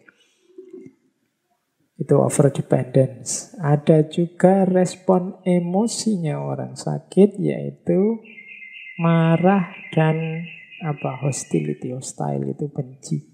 Itu over dependence. Ada juga respon emosinya orang sakit, yaitu marah dan hostility. Hostile itu benci.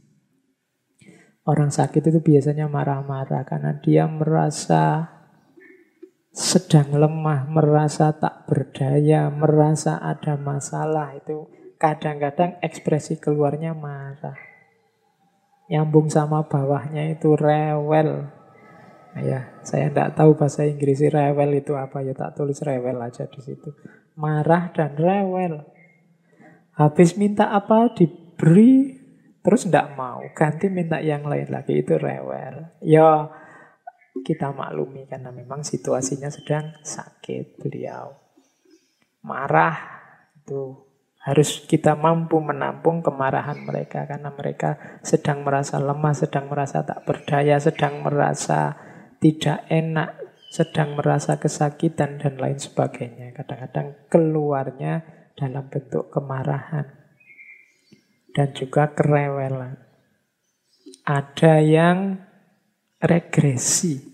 Orang sakit itu biasanya marah-marah karena dia merasa sedang lemah, merasa tak berdaya, merasa ada masalah, itu kadang-kadang ekspresi keluarnya marah. Nyambung sama bawahnya itu rewel. Nah, ya, saya tidak tahu bahasa Inggris rewel itu apa, ya tak tulis rewel aja di situ. Marah dan rewel. Habis minta apa diberi, terus tidak mau, ganti minta yang lain lagi, itu rewel. Ya, kita maklumi karena memang situasinya sedang sakit beliau. Marah itu harus kita mampu menampung kemarahan mereka karena mereka sedang merasa lemah, sedang merasa tak berdaya, sedang merasa tidak enak, sedang merasa kesakitan dan lain sebagainya. Kadang-kadang keluarnya dalam bentuk kemarahan dan juga kerewelan. Ada yang regresi.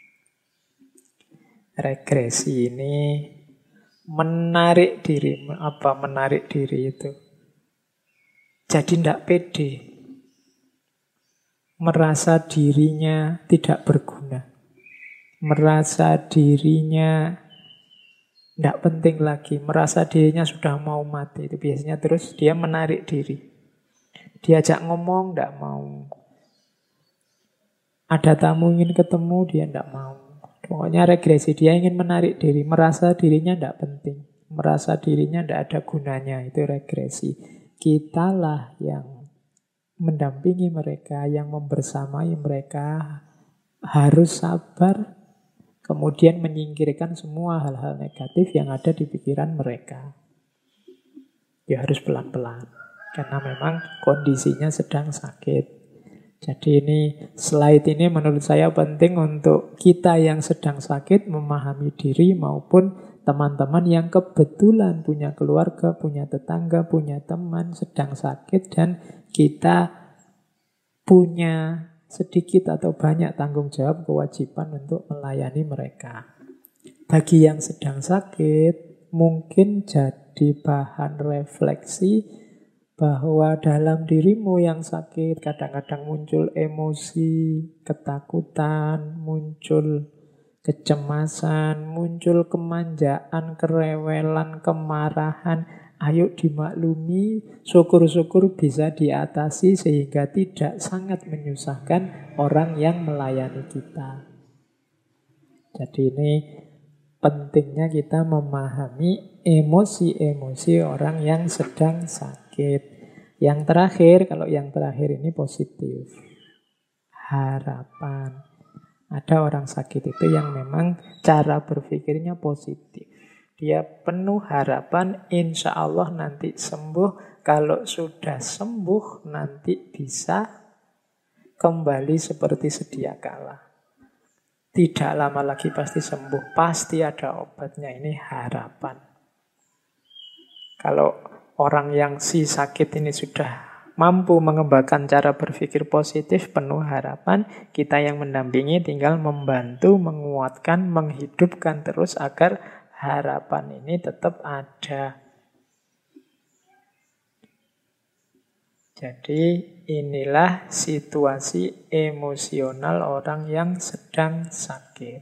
Regresi ini menarik diri. Apa menarik diri itu? Jadi tidak pede. Merasa dirinya tidak berguna. Merasa dirinya tidak penting lagi. Merasa dirinya sudah mau mati. Itu biasanya terus dia menarik diri. Diajak ngomong tidak mau. Ada tamu ingin ketemu, dia tidak mau. Pokoknya regresi, dia ingin menarik diri, merasa dirinya tidak penting, merasa dirinya tidak ada gunanya, itu regresi. Kitalah yang mendampingi mereka, yang membersamai mereka, harus sabar, kemudian menyingkirkan semua hal-hal negatif yang ada di pikiran mereka. Ya harus pelan-pelan, karena memang kondisinya sedang sakit. Jadi ini, slide ini menurut saya penting untuk kita yang sedang sakit memahami diri maupun teman-teman yang kebetulan punya keluarga, punya tetangga, punya teman sedang sakit dan kita punya sedikit atau banyak tanggung jawab kewajiban untuk melayani mereka. Bagi yang sedang sakit, mungkin jadi bahan refleksi bahwa dalam dirimu yang sakit kadang-kadang muncul emosi, ketakutan, muncul kecemasan, muncul kemanjaan, kerewelan, kemarahan. Ayo dimaklumi, syukur-syukur bisa diatasi sehingga tidak sangat menyusahkan orang yang melayani kita. Jadi ini pentingnya kita memahami emosi-emosi orang yang sedang sakit. Yang terakhir, kalau yang terakhir ini positif. Harapan. Ada orang sakit itu yang memang cara berpikirnya positif. Dia penuh harapan, insya Allah nanti sembuh. Kalau sudah sembuh, nanti bisa kembali seperti sedia kala. Tidak lama lagi pasti sembuh. Pasti ada obatnya. Ini harapan. Kalau orang yang si sakit ini sudah mampu mengembangkan cara berpikir positif, penuh harapan, kita yang mendampingi tinggal membantu, menguatkan, menghidupkan terus agar harapan ini tetap ada. Jadi inilah situasi emosional orang yang sedang sakit.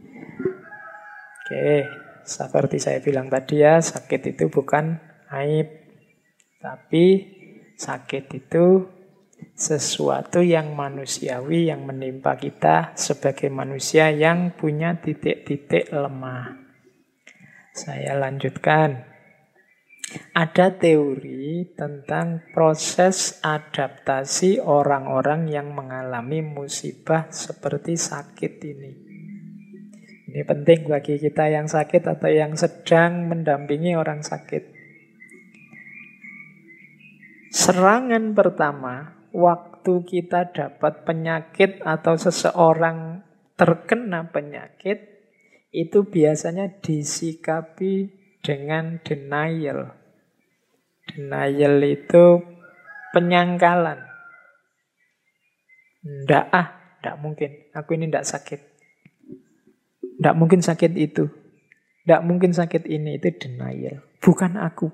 Oke, seperti saya bilang tadi ya, sakit itu bukan aib. Tapi sakit itu sesuatu yang manusiawi yang menimpa kita sebagai manusia yang punya titik-titik lemah. Saya lanjutkan. Ada teori tentang proses adaptasi orang-orang yang mengalami musibah seperti sakit ini. Ini penting bagi kita yang sakit atau yang sedang mendampingi orang sakit. Serangan pertama, waktu kita dapat penyakit atau seseorang terkena penyakit, itu biasanya disikapi dengan denial. Denial itu penyangkalan. Ndak mungkin. Aku ini ndak sakit. Ndak mungkin sakit itu. Ndak mungkin sakit ini, itu denial. Bukan aku.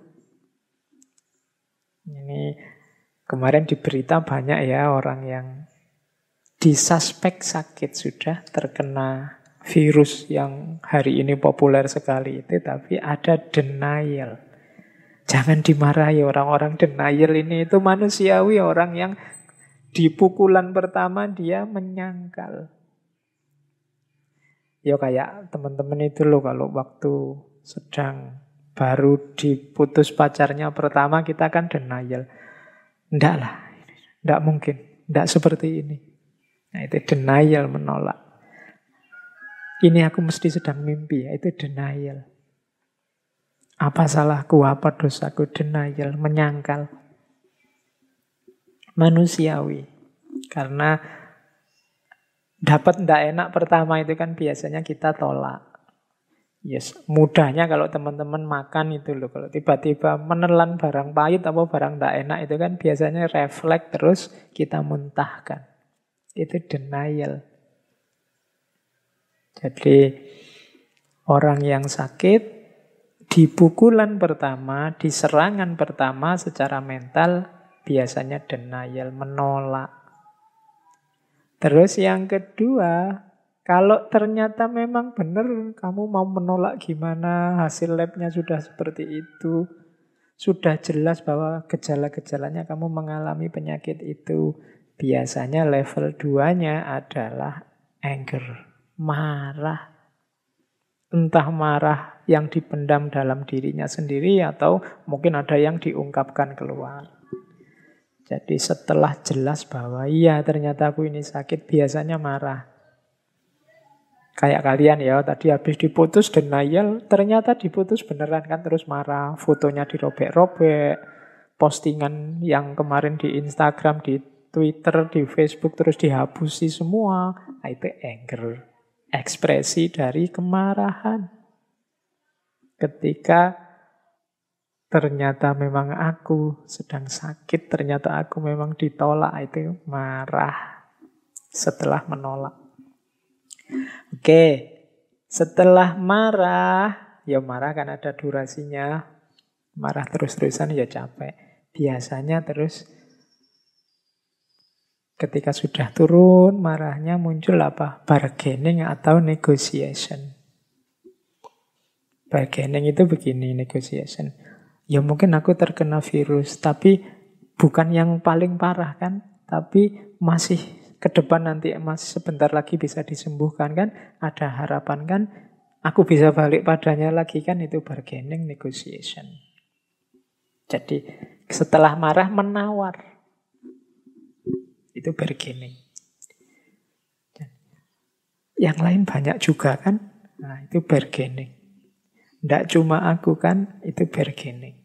Ini kemarin di berita banyak ya orang yang disuspek sakit, sudah terkena virus yang hari ini populer sekali itu, tapi ada denial. Jangan dimarahi orang-orang denial ini, itu manusiawi, orang yang di pukulan pertama dia menyangkal. Ya kayak teman-teman itu loh, kalau waktu sedang baru diputus pacarnya pertama, kita kan denial. Ndak lah, ndak mungkin, ndak seperti ini. Nah itu denial, menolak. Ini aku mesti sedang mimpi, ya, itu denial. Apa salahku, apa dosaku, denial, menyangkal. Manusiawi. Karena dapat ndak enak pertama itu kan biasanya kita tolak. Yes, mudahnya kalau teman-teman makan itu loh, kalau tiba-tiba menelan barang pahit atau barang ndak enak itu kan biasanya refleks terus kita muntahkan. Itu denial. Jadi orang yang sakit di pukulan pertama, di serangan pertama secara mental biasanya denial, menolak. Terus yang kedua, kalau ternyata memang benar kamu mau menolak gimana, hasil labnya sudah seperti itu, sudah jelas bahwa gejala-gejalanya kamu mengalami penyakit itu, biasanya level 2-nya adalah anger, marah. Entah marah yang dipendam dalam dirinya sendiri atau mungkin ada yang diungkapkan keluar. Jadi setelah jelas bahwa iya ternyata aku ini sakit, biasanya marah. Kayak kalian ya, tadi habis diputus denial, ternyata diputus beneran kan, terus marah. Fotonya dirobek-robek, postingan yang kemarin di Instagram, di Twitter, di Facebook terus dihapusi semua. Nah, itu anger, ekspresi dari kemarahan. Ketika ternyata memang aku sedang sakit, ternyata aku memang ditolak, itu marah setelah menolak. Oke, setelah marah, ya marah kan ada durasinya, marah terus-terusan ya capek. Biasanya terus ketika sudah turun marahnya muncul apa? Bargaining atau negotiation. Bargaining itu begini, negotiation. Ya mungkin aku terkena virus, tapi bukan yang paling parah kan, tapi masih ke depan nanti, masih sebentar lagi bisa disembuhkan kan, ada harapan kan, aku bisa balik padanya lagi kan, itu bargaining, negotiation. Jadi setelah marah menawar, itu bargaining. Yang lain banyak juga kan, nah itu bargaining. Tidak cuma aku kan, itu bargaining.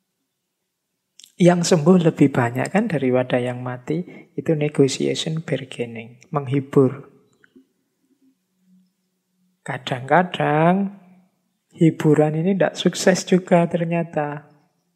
Yang sembuh lebih banyak kan daripada yang mati, itu negotiation, bargaining, menghibur. Kadang-kadang hiburan ini tidak sukses juga ternyata.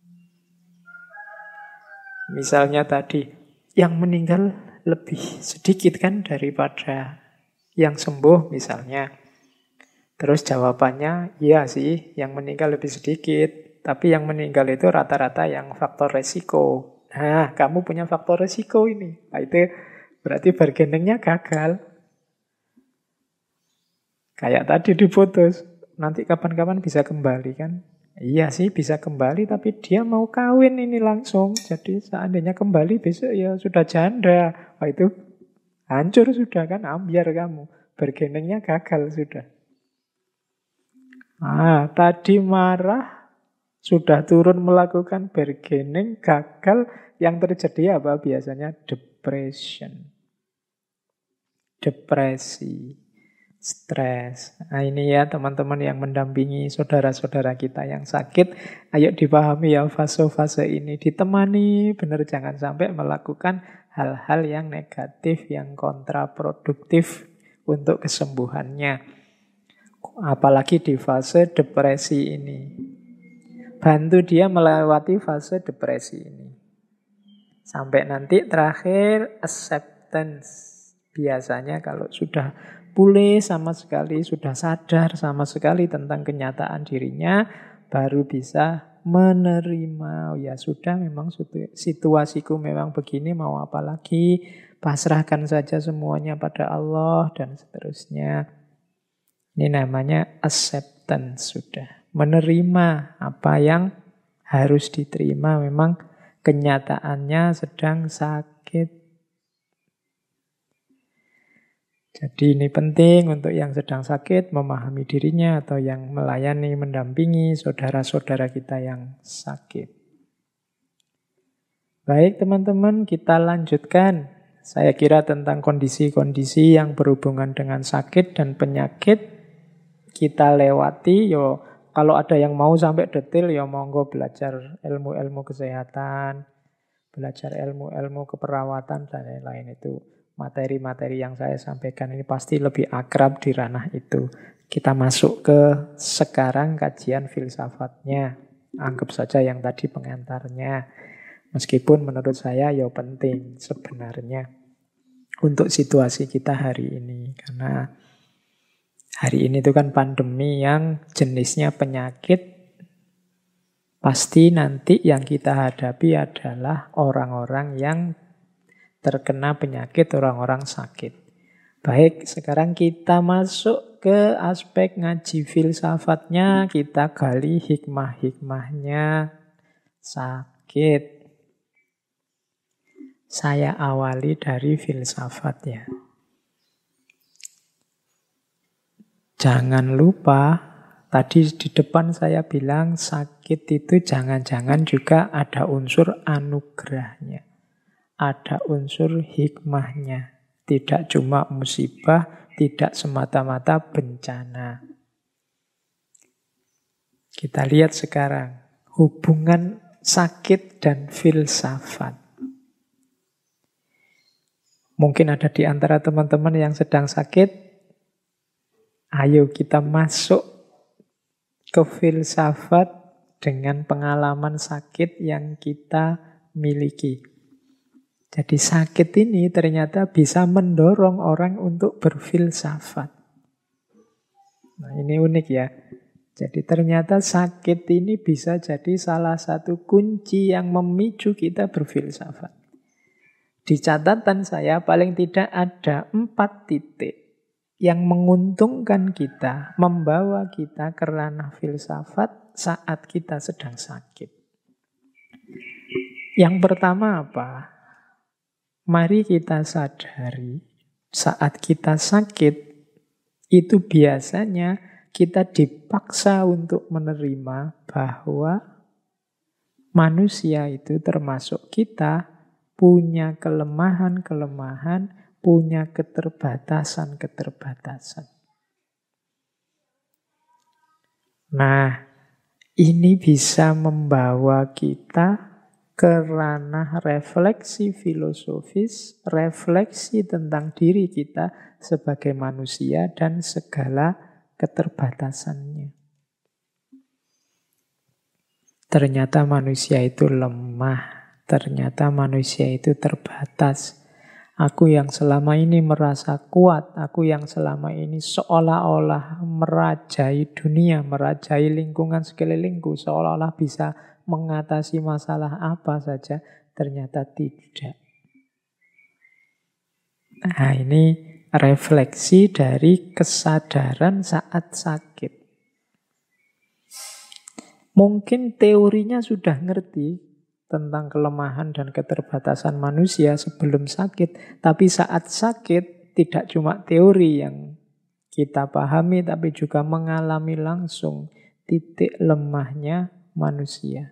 Misalnya tadi, yang meninggal lebih sedikit kan daripada yang sembuh misalnya. Terus jawabannya, iya sih, yang meninggal lebih sedikit. Tapi yang meninggal itu rata-rata yang faktor resiko. Nah, kamu punya faktor resiko ini. Nah, itu berarti bargainingnya gagal. Kayak tadi diputus. Nanti kapan-kapan bisa kembali kan? Iya sih bisa kembali, tapi dia mau kawin ini langsung. Jadi seandainya kembali besok ya sudah janda. Nah, itu hancur sudah kan, ambiar kamu. Bargainingnya gagal sudah. Ah, tadi marah, sudah turun melakukan bargaining, gagal, yang terjadi apa? Biasanya depression. Depresi, stres. Nah ini ya teman-teman yang mendampingi saudara-saudara kita yang sakit, ayo dipahami ya fase-fase ini. Ditemani, benar jangan sampai melakukan hal-hal yang negatif, yang kontraproduktif untuk kesembuhannya. Apalagi di fase depresi ini. Bantu dia melewati fase depresi ini. Sampai nanti terakhir acceptance. Biasanya kalau sudah pulih sama sekali, sudah sadar sama sekali tentang kenyataan dirinya, baru bisa menerima. Ya sudah, memang situasiku memang begini, mau apa lagi? Pasrahkan saja semuanya pada Allah dan seterusnya. Ini namanya acceptance sudah. Menerima apa yang harus diterima. Memang kenyataannya sedang sakit. Jadi ini penting untuk yang sedang sakit memahami dirinya atau yang melayani, mendampingi saudara-saudara kita yang sakit. Baik teman-teman, kita lanjutkan. Saya kira tentang kondisi-kondisi yang berhubungan dengan sakit dan penyakit kita lewati. Yo, kalau ada yang mau sampai detail, ya monggo belajar ilmu-ilmu kesehatan, belajar ilmu-ilmu keperawatan dan lain-lain itu. Materi-materi yang saya sampaikan ini pasti lebih akrab di ranah itu. Kita masuk ke sekarang kajian filsafatnya. Anggap saja yang tadi pengantarnya. Meskipun menurut saya ya penting sebenarnya untuk situasi kita hari ini. Karena hari ini itu kan pandemi yang jenisnya penyakit. Pasti nanti yang kita hadapi adalah orang-orang yang terkena penyakit, orang-orang sakit. Baik, sekarang kita masuk ke aspek ngaji filsafatnya. Kita gali hikmah-hikmahnya sakit. Saya awali dari filsafat ya. Jangan lupa, tadi di depan saya bilang sakit itu jangan-jangan juga ada unsur anugerahnya. Ada unsur hikmahnya. Tidak cuma musibah, tidak semata-mata bencana. Kita lihat sekarang hubungan sakit dan filsafat. Mungkin ada di antara teman-teman yang sedang sakit. Ayo kita masuk ke filsafat dengan pengalaman sakit yang kita miliki. Jadi sakit ini ternyata bisa mendorong orang untuk berfilsafat. Nah ini unik ya. Jadi ternyata sakit ini bisa jadi salah satu kunci yang memicu kita berfilsafat. Di catatan saya paling tidak ada 4 titik yang menguntungkan kita, membawa kita ke ranah filsafat saat kita sedang sakit. Yang pertama apa? Mari kita sadari saat kita sakit itu biasanya kita dipaksa untuk menerima bahwa manusia itu termasuk kita punya kelemahan-kelemahan, punya keterbatasan-keterbatasan. Nah, ini bisa membawa kita ke ranah refleksi filosofis, refleksi tentang diri kita sebagai manusia dan segala keterbatasannya. Ternyata manusia itu lemah. Ternyata manusia itu terbatas. Aku yang selama ini merasa kuat, aku yang selama ini seolah-olah merajai dunia, merajai lingkungan sekelilingku, seolah-olah bisa mengatasi masalah apa saja, ternyata tidak. Nah, ini refleksi dari kesadaran saat sakit. Mungkin teorinya sudah ngerti tentang kelemahan dan keterbatasan manusia sebelum sakit. Tapi saat sakit tidak cuma teori yang kita pahami, tapi juga mengalami langsung titik lemahnya manusia.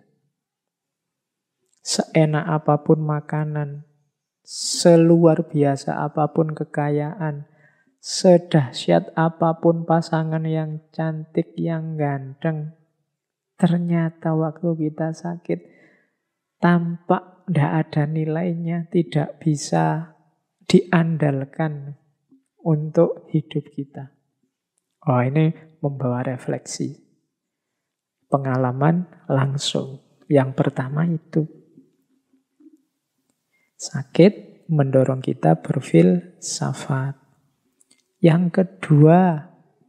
Seenak apapun makanan, seluar biasa apapun kekayaan, sedahsyat apapun pasangan yang cantik, yang ganteng, ternyata waktu kita sakit tampak tidak ada nilainya, tidak bisa diandalkan untuk hidup kita. Oh, ini membawa refleksi. Pengalaman langsung. Yang pertama itu. Sakit mendorong kita berfilsafat. Yang kedua,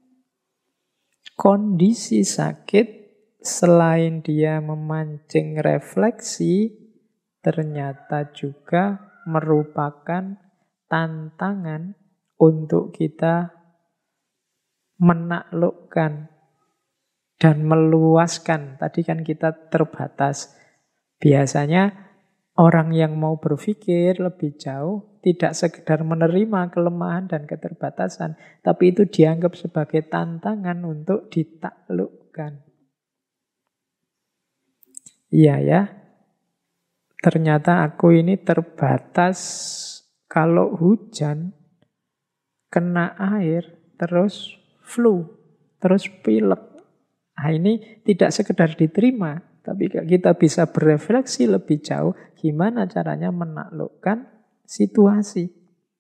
kondisi sakit selain dia memancing refleksi, ternyata juga merupakan tantangan untuk kita menaklukkan, dan meluaskan. Tadi kan kita terbatas. Biasanya orang yang mau berpikir lebih jauh tidak sekedar menerima kelemahan dan keterbatasan, tapi itu dianggap sebagai tantangan untuk ditaklukkan. Iya ya, ternyata aku ini terbatas. Kalau hujan, kena air, terus flu, terus pilek. Nah, ini tidak sekedar diterima, tapi kita bisa berefleksi lebih jauh gimana caranya menaklukkan situasi.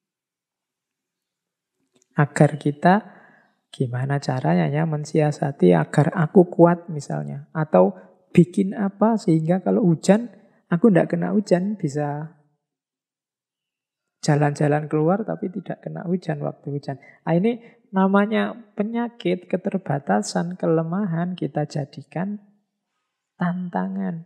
Agar kita gimana caranya ya mensiasati agar aku kuat misalnya. Atau bikin apa sehingga kalau hujan, aku tidak kena hujan, bisa jalan-jalan keluar tapi tidak kena hujan waktu hujan. Nah, ini namanya penyakit, keterbatasan, kelemahan kita jadikan tantangan.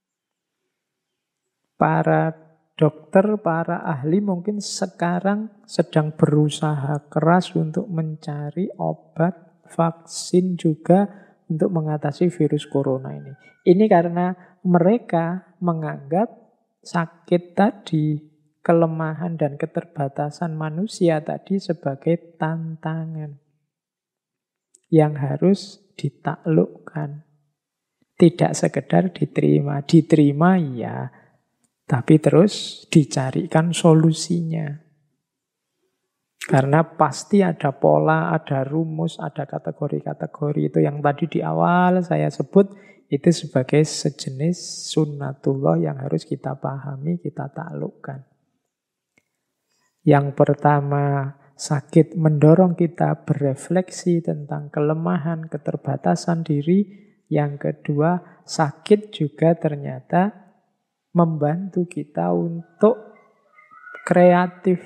Para dokter, para ahli mungkin sekarang sedang berusaha keras untuk mencari obat, vaksin juga untuk mengatasi virus corona ini. Ini karena mereka menganggap sakit tadi, kelemahan dan keterbatasan manusia tadi sebagai tantangan yang harus ditaklukkan. Tidak sekedar diterima. Diterima ya, tapi terus dicarikan solusinya. Karena pasti ada pola, ada rumus, ada kategori-kategori. Itu yang tadi di awal saya sebut, itu sebagai sejenis sunnatullah yang harus kita pahami, kita taklukkan. Yang pertama, sakit mendorong kita berefleksi tentang kelemahan, keterbatasan diri. Yang kedua, sakit juga ternyata membantu kita untuk kreatif.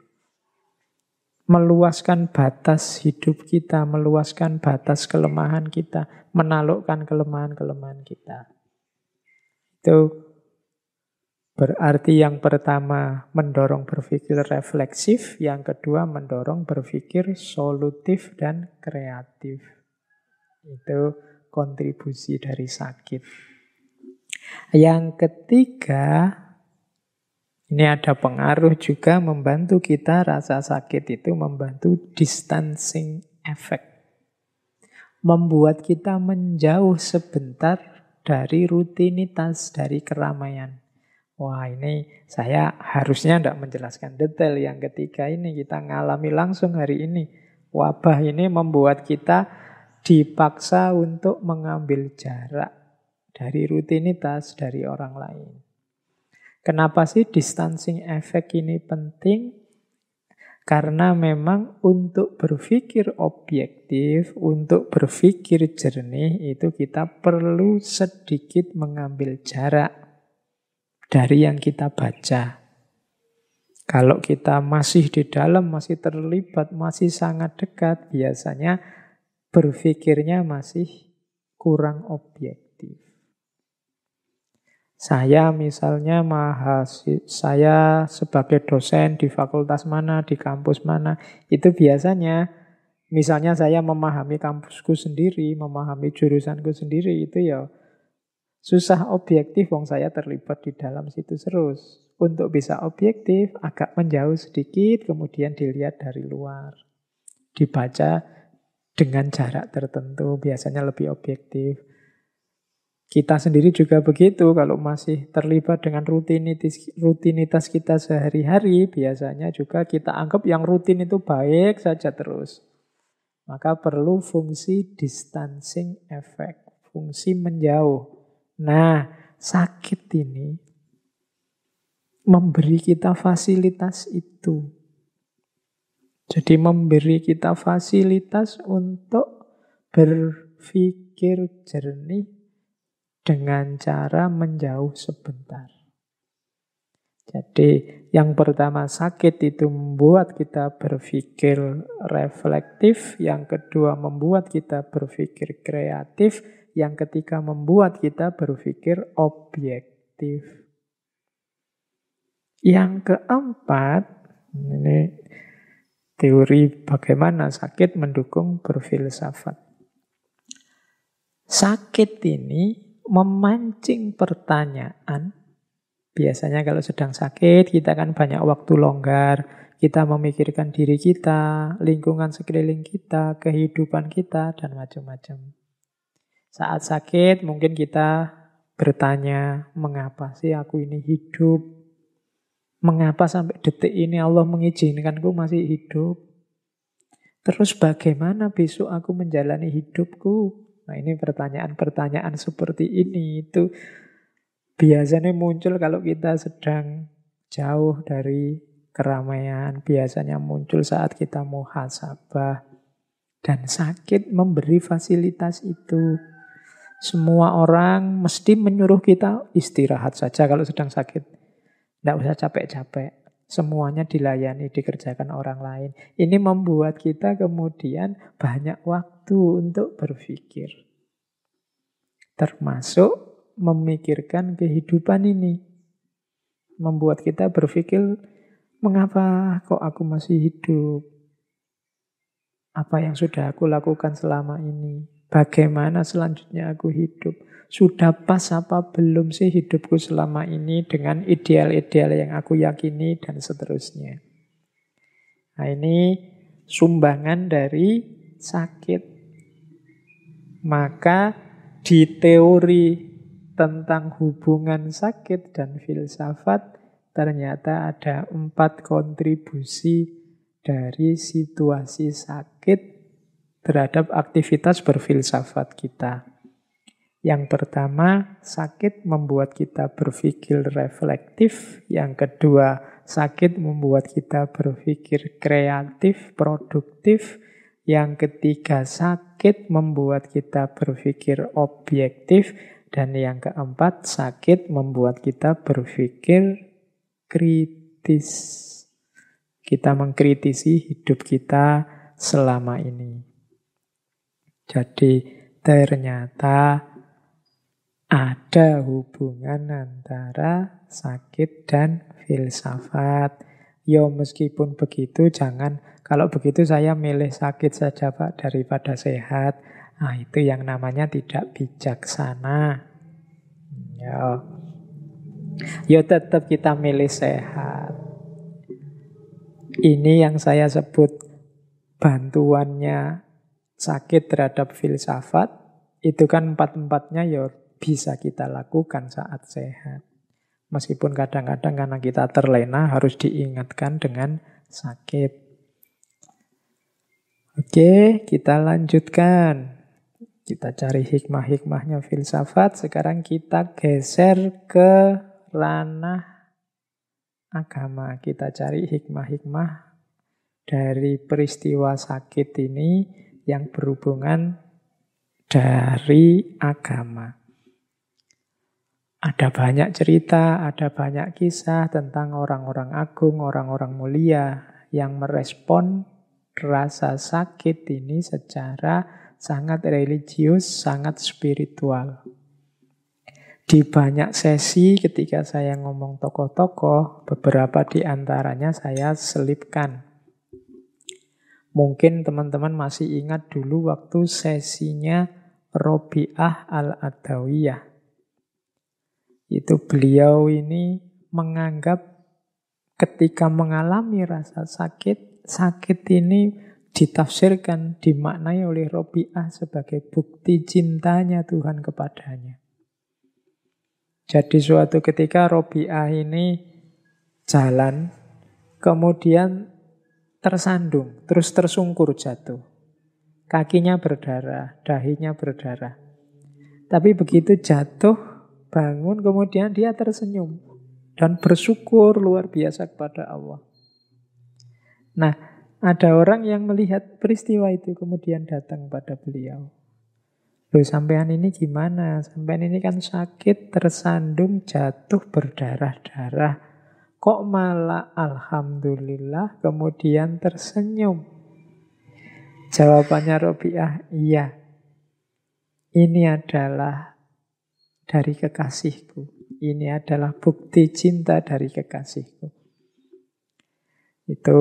Meluaskan batas hidup kita, meluaskan batas kelemahan kita, menaklukkan kelemahan-kelemahan kita. Itu berarti yang pertama mendorong berpikir refleksif, yang kedua mendorong berpikir solutif dan kreatif. Itu kontribusi dari sakit. Yang ketiga, ini ada pengaruh juga membantu kita rasa sakit itu membantu distancing effect. Membuat kita menjauh sebentar dari rutinitas, dari keramaian. Wah, ini saya harusnya tidak menjelaskan detail. Yang ketiga ini kita ngalami langsung hari ini. Wabah ini membuat kita dipaksa untuk mengambil jarak dari rutinitas, dari orang lain. Kenapa sih distancing effect ini penting? Karena memang untuk berpikir objektif, untuk berpikir jernih, itu kita perlu sedikit mengambil jarak dari yang kita baca. Kalau kita masih di dalam, masih terlibat, masih sangat dekat, biasanya berpikirnya masih kurang objektif. Saya misalnya saya sebagai dosen di fakultas mana, di kampus mana, itu biasanya misalnya saya memahami kampusku sendiri, memahami jurusanku sendiri, itu ya susah objektif, wong saya terlibat di dalam situ terus. Untuk bisa objektif, agak menjauh sedikit, kemudian dilihat dari luar. Dibaca dengan jarak tertentu, biasanya lebih objektif. Kita sendiri juga begitu, kalau masih terlibat dengan rutinitas kita sehari-hari, biasanya juga kita anggap yang rutin itu baik saja terus. Maka perlu fungsi distancing effect, fungsi menjauh. Nah, sakit ini memberi kita fasilitas itu. Jadi memberi kita fasilitas untuk berpikir jernih dengan cara menjauh sebentar. Jadi yang pertama sakit itu membuat kita berpikir reflektif, yang kedua membuat kita berpikir kreatif, yang ketiga membuat kita berpikir objektif. Yang keempat, ini Teori bagaimana sakit mendukung berfilsafat. Sakit ini memancing pertanyaan. Biasanya kalau sedang sakit, kita kan banyak waktu longgar. Kita memikirkan diri kita, lingkungan sekeliling kita, kehidupan kita, dan macam-macam. Saat sakit mungkin kita bertanya, mengapa sih aku ini hidup? Mengapa sampai detik ini Allah mengizinkanku masih hidup? Terus bagaimana besok aku menjalani hidupku? Nah, ini pertanyaan-pertanyaan seperti ini itu biasanya muncul kalau kita sedang jauh dari keramaian. Biasanya muncul saat kita muhasabah. Dan sakit memberi fasilitas itu. Semua orang mesti menyuruh kita istirahat saja kalau sedang sakit. Tidak usah capek-capek. Semuanya dilayani, dikerjakan orang lain. Ini membuat kita kemudian banyak waktu untuk berpikir. Termasuk memikirkan kehidupan ini. Membuat kita berpikir, mengapa kok aku masih hidup? Apa yang sudah aku lakukan selama ini? Bagaimana selanjutnya aku hidup? Sudah pas apa belum sih hidupku selama ini dengan ideal-ideal yang aku yakini dan seterusnya. Nah, ini sumbangan dari sakit. Maka di teori tentang hubungan sakit dan filsafat ternyata ada 4 kontribusi dari situasi sakit terhadap aktivitas berfilsafat kita. Yang pertama, sakit membuat kita berpikir reflektif. Yang kedua, sakit membuat kita berpikir kreatif, produktif. Yang ketiga, sakit membuat kita berpikir objektif. Dan yang keempat, sakit membuat kita berpikir kritis. Kita mengkritisi hidup kita selama ini. Jadi ternyata ada hubungan antara sakit dan filsafat. Ya meskipun begitu, kalau begitu saya milih sakit saja Pak daripada sehat. Nah itu yang namanya tidak bijaksana. Ya tetap kita milih sehat. Ini yang saya sebut bantuannya sakit terhadap filsafat. Itu kan 4-4-nya ya bisa kita lakukan saat sehat. Meskipun kadang-kadang karena kita terlena harus diingatkan dengan sakit. Oke, kita lanjutkan. Kita cari hikmah-hikmahnya filsafat. Sekarang kita geser ke ranah agama. Kita cari hikmah-hikmah dari peristiwa sakit ini yang berhubungan dari agama. Ada banyak cerita, ada banyak kisah tentang orang-orang agung, orang-orang mulia yang merespon rasa sakit ini secara sangat religius, sangat spiritual. Di banyak sesi ketika saya ngomong tokoh-tokoh, beberapa di antaranya saya selipkan. Mungkin teman-teman masih ingat dulu waktu sesinya Robi'ah Al-Adawiyah. Itu beliau ini menganggap ketika mengalami rasa sakit, sakit ini ditafsirkan, dimaknai oleh Robi'ah sebagai bukti cintanya Tuhan kepadanya. Jadi suatu ketika Robi'ah ini jalan, kemudian tersandung, terus tersungkur jatuh. Kakinya berdarah, dahinya berdarah. Tapi begitu jatuh, bangun, kemudian dia tersenyum. Dan bersyukur luar biasa kepada Allah. Nah, ada orang yang melihat peristiwa itu kemudian datang pada beliau. Loh, sampean ini gimana? Sampean ini kan sakit, tersandung, jatuh, berdarah-darah. Kok malah alhamdulillah kemudian tersenyum? Jawabannya Robi'ah, iya. Ini adalah dari kekasihku. Ini adalah bukti cinta dari kekasihku. Itu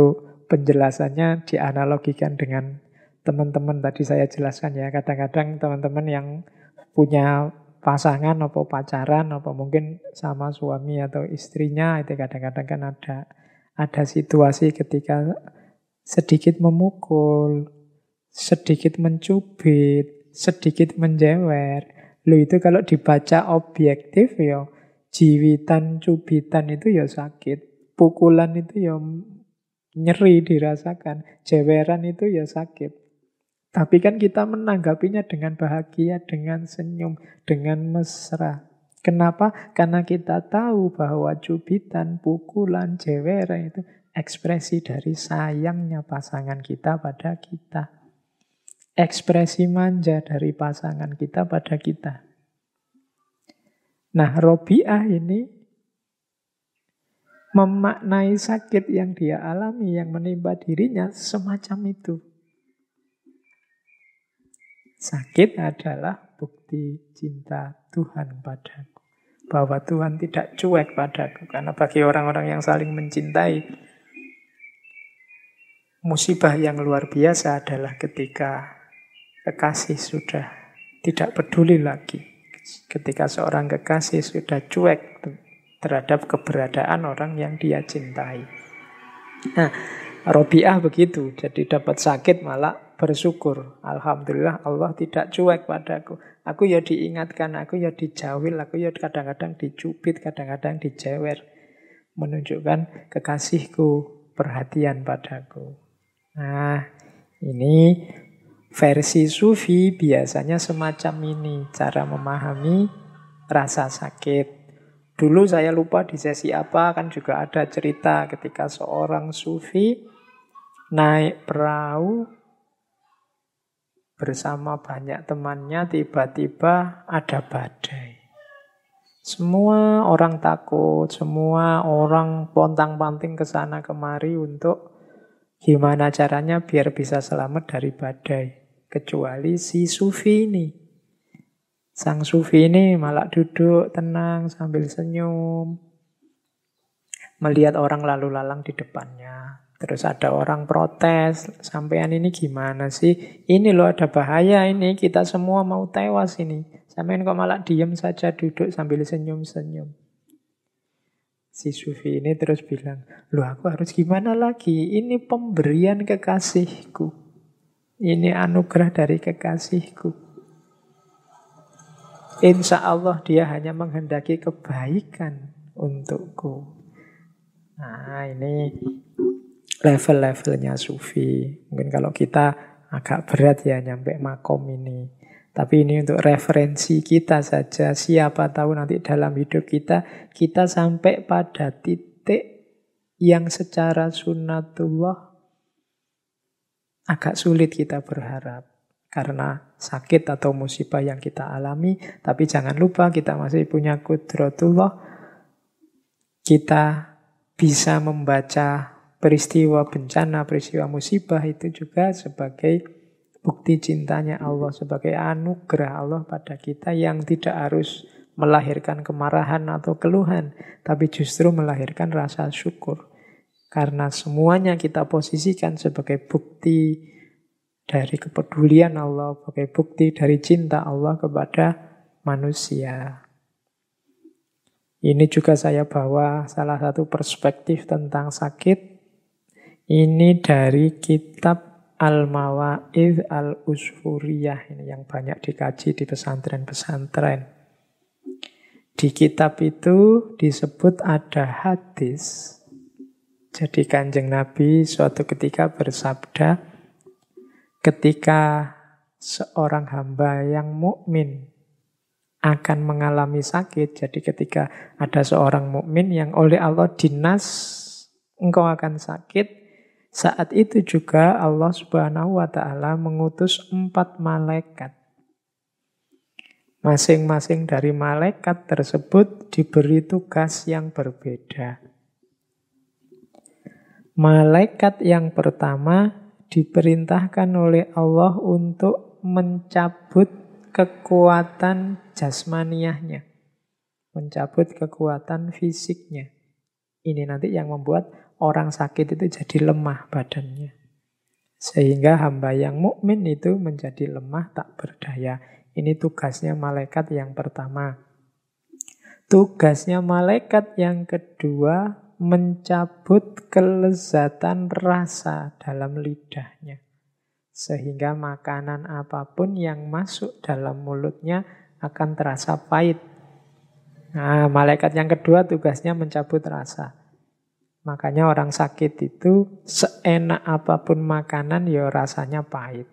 penjelasannya dianalogikan dengan teman-teman tadi saya jelaskan ya. Kadang-kadang teman-teman yang punya pasangan atau pacaran atau mungkin sama suami atau istrinya itu kadang-kadang kan ada situasi ketika sedikit memukul, sedikit mencubit, sedikit menjewer. Loh itu kalau dibaca objektif ya jiwitan, cubitan itu ya sakit. Pukulan itu ya nyeri dirasakan. Jeweran itu ya sakit. Tapi kan kita menanggapinya dengan bahagia, dengan senyum, dengan mesra. Kenapa? Karena kita tahu bahwa cubitan, pukulan, jeweran itu ekspresi dari sayangnya pasangan kita pada kita. Ekspresi manja dari pasangan kita pada kita. Nah, Robiah ini memaknai sakit yang dia alami, yang menimpa dirinya semacam itu. Sakit adalah bukti cinta Tuhan padaku. Bahwa Tuhan tidak cuek padaku. Karena bagi orang-orang yang saling mencintai, musibah yang luar biasa adalah ketika kekasih sudah tidak peduli lagi. Ketika seorang kekasih sudah cuek terhadap keberadaan orang yang dia cintai. Nah, Robiah begitu. Jadi dapat sakit malah bersyukur. Alhamdulillah Allah tidak cuek padaku. Aku ya diingatkan, aku ya dijawil, aku ya kadang-kadang dicubit, kadang-kadang dijewer. Menunjukkan kekasihku perhatian padaku. Nah, ini versi Sufi biasanya semacam ini cara memahami rasa sakit. Dulu saya lupa di sesi apa kan juga ada cerita ketika seorang Sufi naik perahu bersama banyak temannya, tiba-tiba ada badai. Semua orang takut, semua orang pontang-panting ke sana kemari untuk gimana caranya biar bisa selamat dari badai. Kecuali si Sufi ini. Sang Sufi ini malah duduk tenang sambil senyum. Melihat orang lalu lalang di depannya. Terus ada orang protes. Sampean ini gimana sih? Ini loh ada bahaya ini. Kita semua mau tewas ini. Sampean kok malah diem saja duduk sambil senyum-senyum. Si Sufi ini terus bilang, loh aku harus gimana lagi? Ini pemberian kekasihku. Ini anugerah dari kekasihku. Insya Allah dia hanya menghendaki kebaikan untukku. Nah ini level-levelnya Sufi. Mungkin kalau kita agak berat ya nyampe makom ini. Tapi ini untuk referensi kita saja. Siapa tahu nanti dalam hidup kita sampai pada titik yang secara sunnatullah agak sulit kita berharap. Karena sakit atau musibah yang kita alami. Tapi jangan lupa kita masih punya qudratullah. Kita bisa membaca peristiwa bencana, peristiwa musibah itu juga sebagai bukti cintanya Allah, sebagai anugerah Allah pada kita yang tidak harus melahirkan kemarahan atau keluhan, tapi justru melahirkan rasa syukur. Karena semuanya kita posisikan sebagai bukti dari kepedulian Allah, sebagai bukti dari cinta Allah kepada manusia. Ini juga saya bawa salah satu perspektif tentang sakit. Ini dari kitab Al-Mawa'idh Al-Usfuriyah, ini yang banyak dikaji di pesantren-pesantren. Di kitab itu disebut ada hadis. Jadi Kanjeng Nabi suatu ketika bersabda, ketika seorang hamba yang mukmin akan mengalami sakit, jadi ketika ada seorang mukmin yang oleh Allah dinas engkau akan sakit, saat itu juga Allah Subhanahu wa ta'ala mengutus 4 malaikat. Masing-masing dari malaikat tersebut diberi tugas yang berbeda. Malaikat yang pertama diperintahkan oleh Allah untuk mencabut kekuatan jasmaniahnya. Mencabut kekuatan fisiknya. Ini nanti yang membuat orang sakit itu jadi lemah badannya. Sehingga hamba yang mukmin itu menjadi lemah tak berdaya. Ini tugasnya malaikat yang pertama. Tugasnya malaikat yang kedua, mencabut kelezatan rasa dalam lidahnya. Sehingga makanan apapun yang masuk dalam mulutnya akan terasa pahit. Nah, malaikat yang kedua tugasnya mencabut rasa. Makanya orang sakit itu seenak apapun makanan ya rasanya pahit.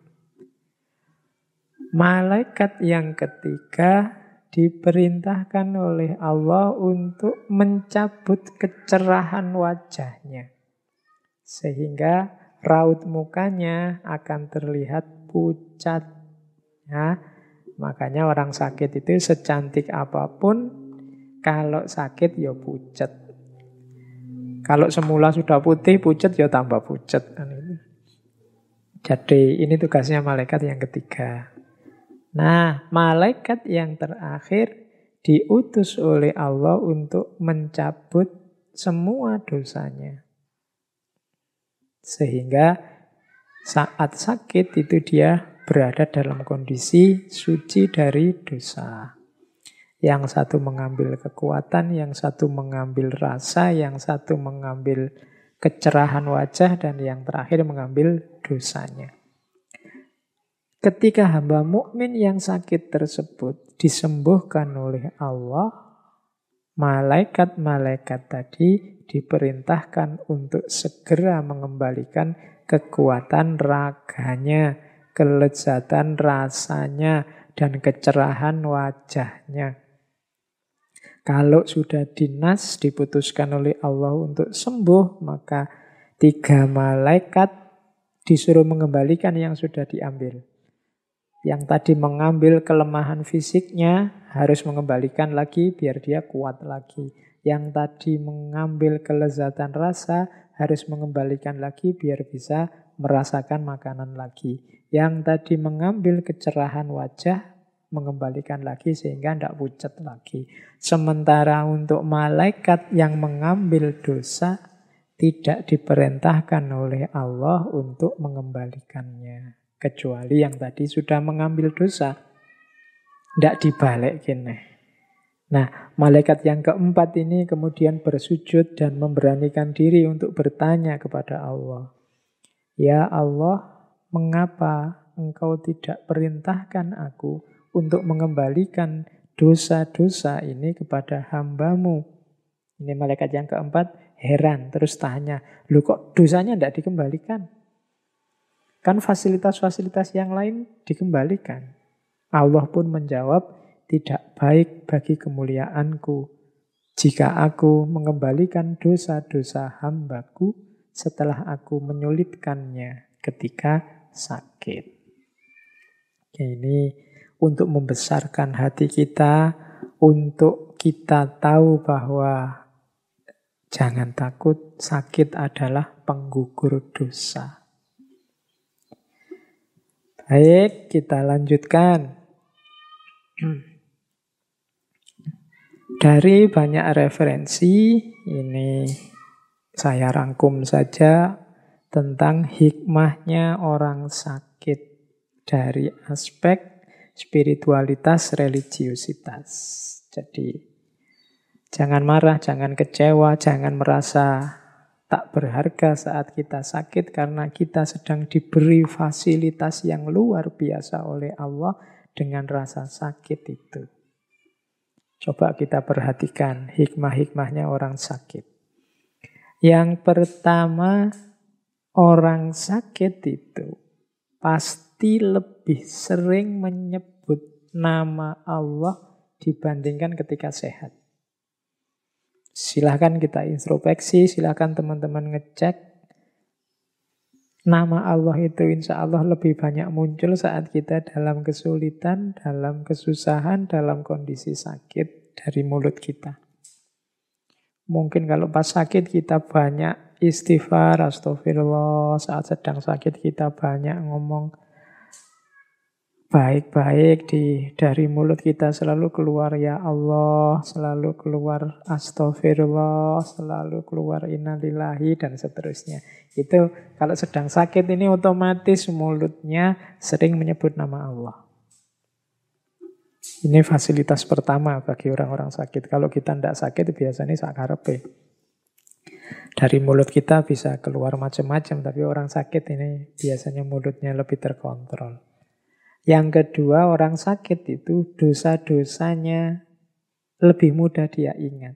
Malaikat yang ketiga diperintahkan oleh Allah untuk mencabut kecerahan wajahnya. Sehingga raut mukanya akan terlihat pucat. Ya, makanya orang sakit itu secantik apapun, kalau sakit ya pucat. Kalau semula sudah putih, pucat ya tambah pucat. Jadi ini tugasnya malaikat yang ketiga. Nah, malaikat yang terakhir diutus oleh Allah untuk mencabut semua dosanya. Sehingga saat sakit itu dia berada dalam kondisi suci dari dosa. Yang satu mengambil kekuatan, yang satu mengambil rasa, yang satu mengambil kecerahan wajah, dan yang terakhir mengambil dosanya. Ketika hamba mukmin yang sakit tersebut disembuhkan oleh Allah, malaikat-malaikat tadi diperintahkan untuk segera mengembalikan kekuatan raganya, kelezatan rasanya, dan kecerahan wajahnya. Kalau sudah dinas diputuskan oleh Allah untuk sembuh, maka 3 malaikat disuruh mengembalikan yang sudah diambil. Yang tadi mengambil kelemahan fisiknya harus mengembalikan lagi biar dia kuat lagi. Yang tadi mengambil kelezatan rasa harus mengembalikan lagi biar bisa merasakan makanan lagi. Yang tadi mengambil kecerahan wajah mengembalikan lagi sehingga tidak pucat lagi. Sementara untuk malaikat yang mengambil dosa tidak diperintahkan oleh Allah untuk mengembalikannya. Kecuali yang tadi sudah mengambil dosa. Tidak dibalik gini. Nah, malaikat yang keempat ini kemudian bersujud dan memberanikan diri untuk bertanya kepada Allah. Ya Allah, mengapa Engkau tidak perintahkan aku untuk mengembalikan dosa-dosa ini kepada hamba-Mu? Ini malaikat yang keempat heran, terus tanya, loh kok dosanya tidak dikembalikan? Kan fasilitas-fasilitas yang lain dikembalikan. Allah pun menjawab, tidak baik bagi kemuliaanku jika aku mengembalikan dosa-dosa hambaku setelah aku menyulitkannya ketika sakit. Ini untuk membesarkan hati kita, untuk kita tahu bahwa jangan takut, sakit adalah penggugur dosa. Baik, kita lanjutkan. Dari banyak referensi, ini saya rangkum saja tentang hikmahnya orang sakit dari aspek spiritualitas, religiusitas. Jadi, jangan marah, jangan kecewa, jangan merasa tak berharga saat kita sakit karena kita sedang diberi fasilitas yang luar biasa oleh Allah dengan rasa sakit itu. Coba kita perhatikan hikmah-hikmahnya orang sakit. Yang pertama, orang sakit itu pasti lebih sering menyebut nama Allah dibandingkan ketika sehat. Silahkan kita introspeksi, silahkan teman-teman ngecek. Nama Allah itu insya Allah lebih banyak muncul saat kita dalam kesulitan, dalam kesusahan, dalam kondisi sakit dari mulut kita. Mungkin kalau pas sakit kita banyak istighfar, astagfirullah. Saat sedang sakit kita banyak ngomong baik-baik dari mulut kita selalu keluar ya Allah, selalu keluar astagfirullah, selalu keluar innalillahi dan seterusnya. Itu kalau sedang sakit ini otomatis mulutnya sering menyebut nama Allah. Ini fasilitas pertama bagi orang-orang sakit. Kalau kita tidak sakit biasanya sakarepe. Dari mulut kita bisa keluar macam-macam, tapi orang sakit ini biasanya mulutnya lebih terkontrol. Yang kedua, orang sakit itu dosa-dosanya lebih mudah dia ingat.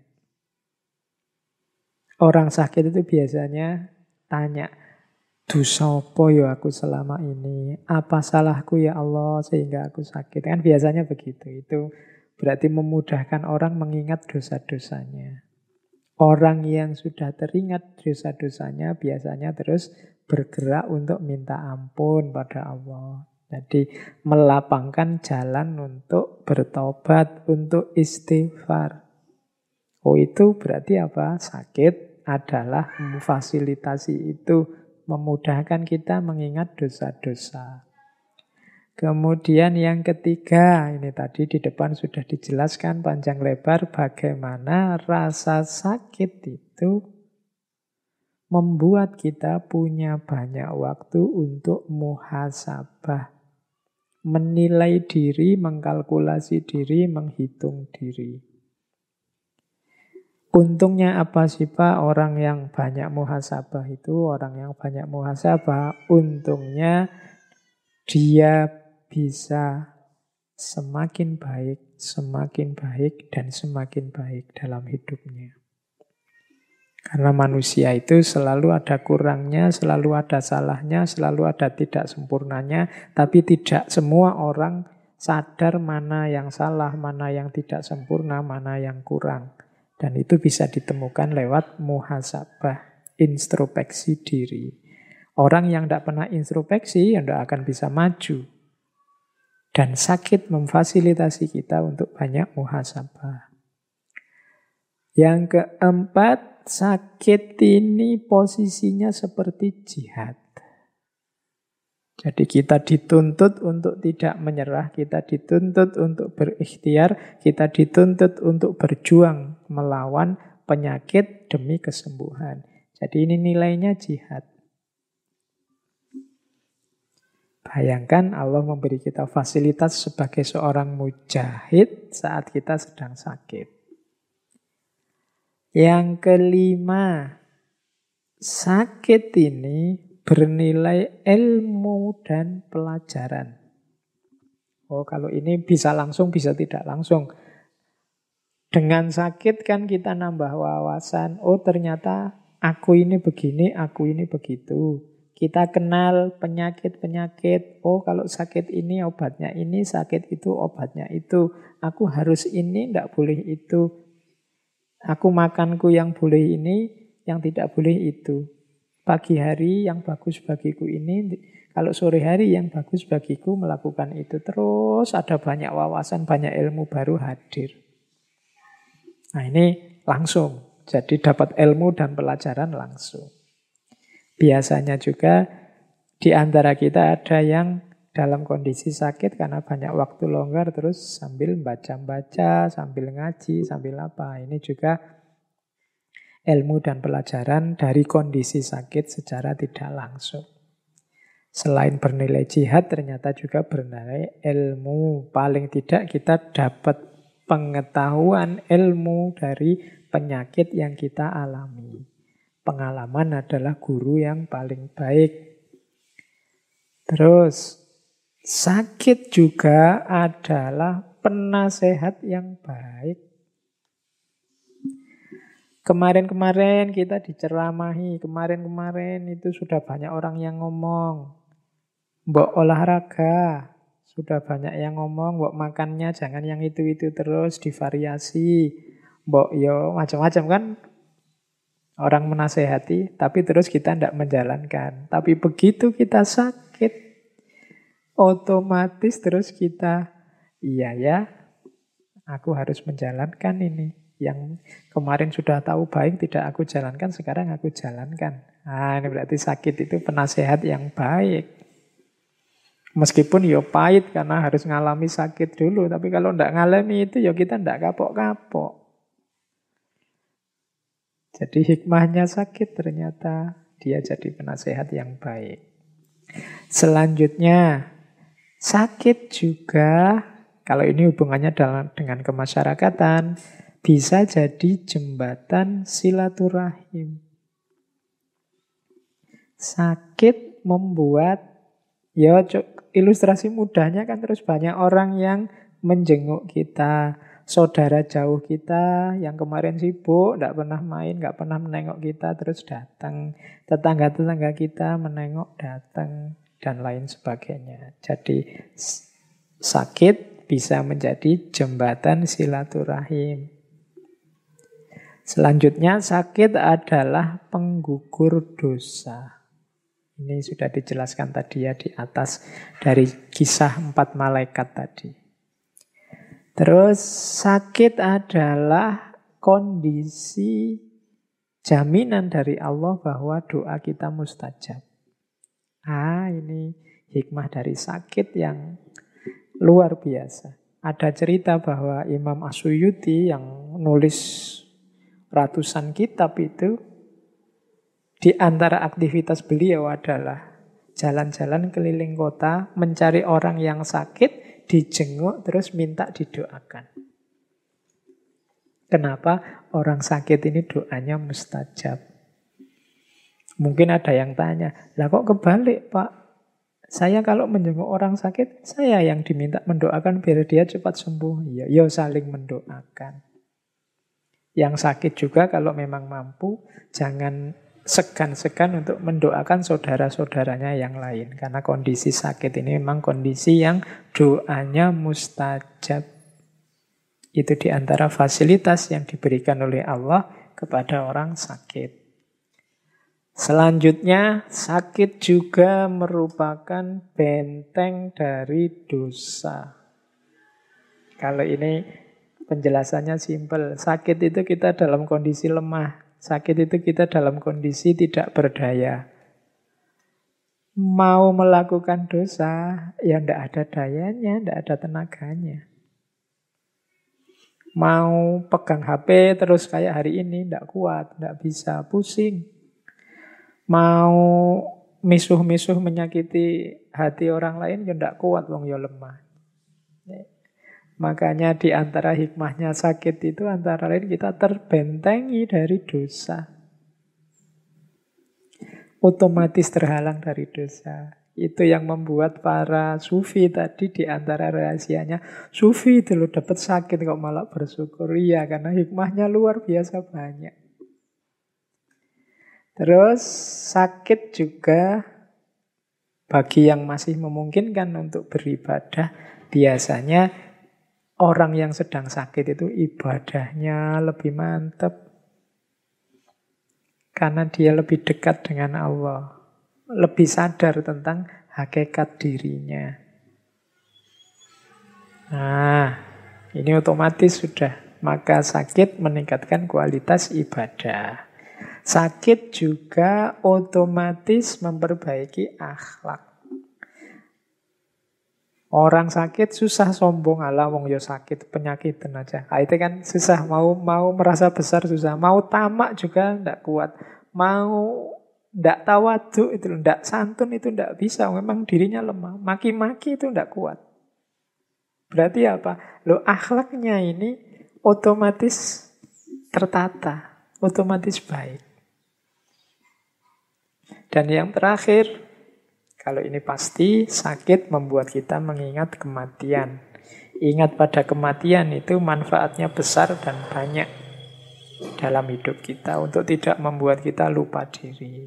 Orang sakit itu biasanya tanya, dosa apa ya aku selama ini? Apa salahku ya Allah sehingga aku sakit? Kan biasanya begitu. Itu berarti memudahkan orang mengingat dosa-dosanya. Orang yang sudah teringat dosa-dosanya biasanya terus bergerak untuk minta ampun pada Allah. Jadi melapangkan jalan untuk bertobat, untuk istighfar. Oh itu berarti apa? Sakit adalah memfasilitasi itu, memudahkan kita mengingat dosa-dosa. Kemudian yang ketiga, ini tadi di depan sudah dijelaskan panjang lebar bagaimana rasa sakit itu membuat kita punya banyak waktu untuk muhasabah. Menilai diri, mengkalkulasi diri, menghitung diri. Untungnya apa sih Pak orang yang banyak muhasabah itu? Orang yang banyak muhasabah, untungnya dia bisa semakin baik, dan semakin baik dalam hidupnya. Karena manusia itu selalu ada kurangnya, selalu ada salahnya, selalu ada tidak sempurnanya, tapi tidak semua orang sadar mana yang salah, mana yang tidak sempurna, mana yang kurang. Dan itu bisa ditemukan lewat muhasabah, introspeksi diri. Orang yang tidak pernah introspeksi, ya tidak akan bisa maju. Dan sakit memfasilitasi kita untuk banyak muhasabah. Yang keempat, sakit ini posisinya seperti jihad. Jadi kita dituntut untuk tidak menyerah, kita dituntut untuk berikhtiar, kita dituntut untuk berjuang melawan penyakit demi kesembuhan. Jadi ini nilainya jihad. Bayangkan Allah memberi kita fasilitas sebagai seorang mujahid saat kita sedang sakit. Yang kelima, sakit ini bernilai ilmu dan pelajaran. Oh, kalau ini bisa langsung, bisa tidak langsung. Dengan sakit kan kita nambah wawasan. Oh, ternyata aku ini begini, aku ini begitu. Kita kenal penyakit-penyakit. Oh, kalau sakit ini obatnya ini, sakit itu obatnya itu. Aku harus ini, tidak boleh itu. Aku makanku yang boleh ini, yang tidak boleh itu. Pagi hari yang bagus bagiku ini, kalau sore hari yang bagus bagiku melakukan itu. Terus ada banyak wawasan, banyak ilmu baru hadir. Nah ini langsung, jadi dapat ilmu dan pelajaran langsung. Biasanya juga di antara kita ada yang dalam kondisi sakit karena banyak waktu longgar terus sambil baca-baca, sambil ngaji, sambil apa. Ini juga ilmu dan pelajaran dari kondisi sakit secara tidak langsung. Selain bernilai jihad, ternyata juga bernilai ilmu. Paling tidak kita dapat pengetahuan ilmu dari penyakit yang kita alami. Pengalaman adalah guru yang paling baik. Terus, sakit juga adalah penasehat yang baik. Kemarin-kemarin kita diceramahi, kemarin-kemarin itu sudah banyak orang yang ngomong. Mbok olahraga, sudah banyak yang ngomong, mbok makannya jangan yang itu-itu terus, divariasi. Mbok yo macam-macam kan. Orang menasehati, tapi terus kita tidak menjalankan. Tapi begitu kita sakit, otomatis terus kita, iya ya, aku harus menjalankan ini. Yang kemarin sudah tahu baik tidak aku jalankan, sekarang aku jalankan. Nah, ini berarti sakit itu penasehat yang baik. Meskipun ya pahit karena harus ngalami sakit dulu. Tapi kalau tidak ngalami itu ya kita tidak kapok-kapok. Jadi hikmahnya sakit ternyata dia jadi penasehat yang baik. Selanjutnya, sakit juga, kalau ini hubungannya dengan kemasyarakatan, bisa jadi jembatan silaturahim. Sakit membuat, ya ilustrasi mudahnya kan terus banyak orang yang menjenguk kita, saudara jauh kita yang kemarin sibuk, tidak pernah main, tidak pernah menengok kita, terus datang. Tetangga-tetangga kita menengok, datang, dan lain sebagainya. Jadi sakit bisa menjadi jembatan silaturahim. Selanjutnya, sakit adalah penggugur dosa. Ini sudah dijelaskan tadi ya di atas dari kisah 4 malaikat tadi. Terus sakit adalah kondisi jaminan dari Allah bahwa doa kita mustajab. Ini hikmah dari sakit yang luar biasa. Ada cerita bahwa Imam As-Suyuti yang nulis ratusan kitab itu, di antara aktivitas beliau adalah jalan-jalan keliling kota, mencari orang yang sakit, dijenguk, terus minta didoakan. Kenapa? Orang sakit ini doanya mustajab. Mungkin ada yang tanya, lah kok kebalik Pak? Saya kalau menjenguk orang sakit, saya yang diminta mendoakan biar dia cepat sembuh. Ya saling mendoakan. Yang sakit juga kalau memang mampu, jangan segan-segan untuk mendoakan saudara-saudaranya yang lain. Karena kondisi sakit ini memang kondisi yang doanya mustajab. Itu diantara fasilitas yang diberikan oleh Allah kepada orang sakit. Selanjutnya, sakit juga merupakan benteng dari dosa. Kalau ini penjelasannya simpel. Sakit itu kita dalam kondisi lemah. Sakit itu kita dalam kondisi tidak berdaya. Mau melakukan dosa, ya tidak ada dayanya, tidak ada tenaganya. Mau pegang HP terus kayak hari ini, tidak kuat, tidak bisa, pusing. Mau misuh-misuh menyakiti hati orang lain, ya tidak kuat, wong ya lemah. Makanya di antara hikmahnya sakit itu antara lain kita terbentengi dari dosa. Otomatis terhalang dari dosa. Itu yang membuat para sufi tadi di antara rahasianya. Sufi itu loh dapat sakit kok malah bersyukur. Iya, karena hikmahnya luar biasa banyak. Terus sakit juga bagi yang masih memungkinkan untuk beribadah, biasanya orang yang sedang sakit itu ibadahnya lebih mantap. Karena dia lebih dekat dengan Allah. Lebih sadar tentang hakikat dirinya. Nah, ini otomatis sudah. Maka sakit meningkatkan kualitas ibadah. Sakit juga otomatis memperbaiki akhlak. Orang sakit susah sombong, ala wong yo sakit penyakitan aja. Itu kan susah, mau merasa besar susah, mau tamak juga ndak kuat, mau ndak tawadhu itu ndak santun itu ndak bisa, memang dirinya lemah, maki-maki itu ndak kuat. Berarti apa? Akhlaknya ini otomatis tertata, otomatis baik. Dan yang terakhir, kalau ini pasti, sakit membuat kita mengingat kematian. Ingat pada kematian itu manfaatnya besar dan banyak dalam hidup kita untuk tidak membuat kita lupa diri.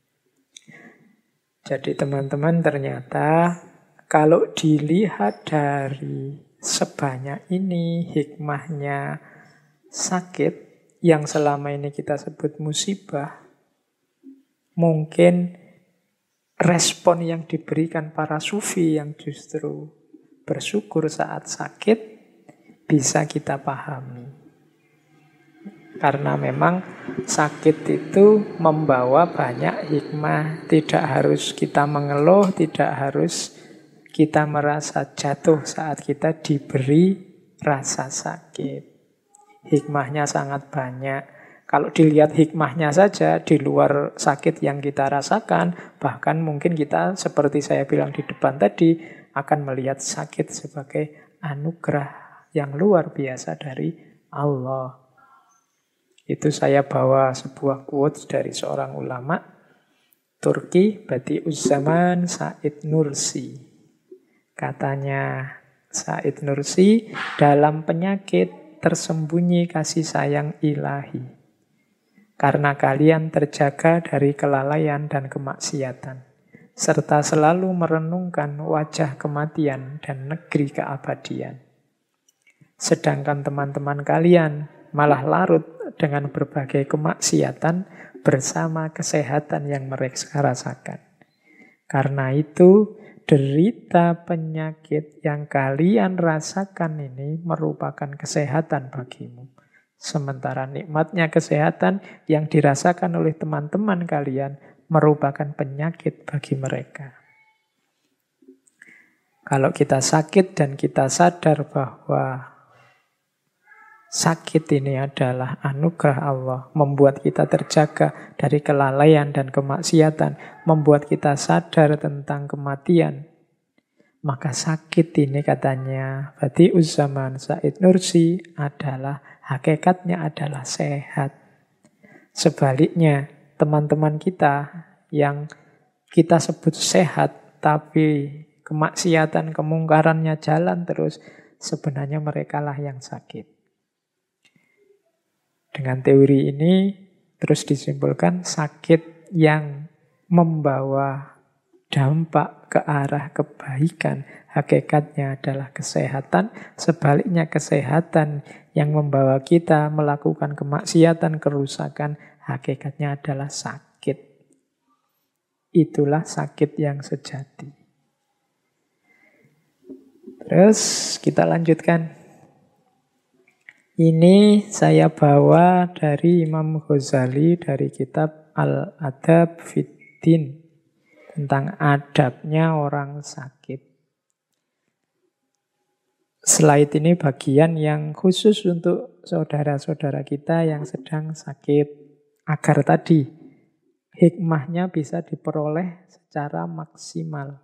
Jadi teman-teman ternyata kalau dilihat dari sebanyak ini hikmahnya sakit yang selama ini kita sebut musibah, mungkin respon yang diberikan para sufi yang justru bersyukur saat sakit bisa kita pahami. Karena memang sakit itu membawa banyak hikmah. Tidak harus kita mengeluh, tidak harus kita merasa jatuh saat kita diberi rasa sakit. Hikmahnya sangat banyak. Kalau dilihat hikmahnya saja di luar sakit yang kita rasakan, bahkan mungkin kita seperti saya bilang di depan tadi, akan melihat sakit sebagai anugerah yang luar biasa dari Allah. Itu saya bawa sebuah quotes dari seorang ulama Turki, Badi'uz Zaman, Said Nursi. Katanya Said Nursi, dalam penyakit tersembunyi kasih sayang ilahi. Karena kalian terjaga dari kelalaian dan kemaksiatan, serta selalu merenungkan wajah kematian dan negeri keabadian. Sedangkan teman-teman kalian malah larut dengan berbagai kemaksiatan bersama kesehatan yang mereka rasakan. Karena itu, derita penyakit yang kalian rasakan ini merupakan kesehatan bagimu. Sementara nikmatnya kesehatan yang dirasakan oleh teman-teman kalian merupakan penyakit bagi mereka. Kalau kita sakit dan kita sadar bahwa sakit ini adalah anugerah Allah, membuat kita terjaga dari kelalaian dan kemaksiatan, membuat kita sadar tentang kematian. Maka sakit ini katanya Badi'uz Zaman Said Nursi adalah hakikatnya adalah sehat. Sebaliknya, teman-teman kita yang kita sebut sehat tapi kemaksiatan, kemungkarannya jalan terus, sebenarnya merekalah yang sakit. Dengan teori ini terus disimpulkan sakit yang membawa dampak ke arah kebaikan hakikatnya adalah kesehatan. Sebaliknya kesehatan yang membawa kita melakukan kemaksiatan, kerusakan, hakikatnya adalah sakit. Itulah sakit yang sejati. Terus kita lanjutkan. Ini saya bawa dari Imam Ghazali dari kitab Al-Adab Fiddin tentang adabnya orang sakit. Slide ini bagian yang khusus untuk saudara-saudara kita yang sedang sakit, agar tadi hikmahnya bisa diperoleh secara maksimal.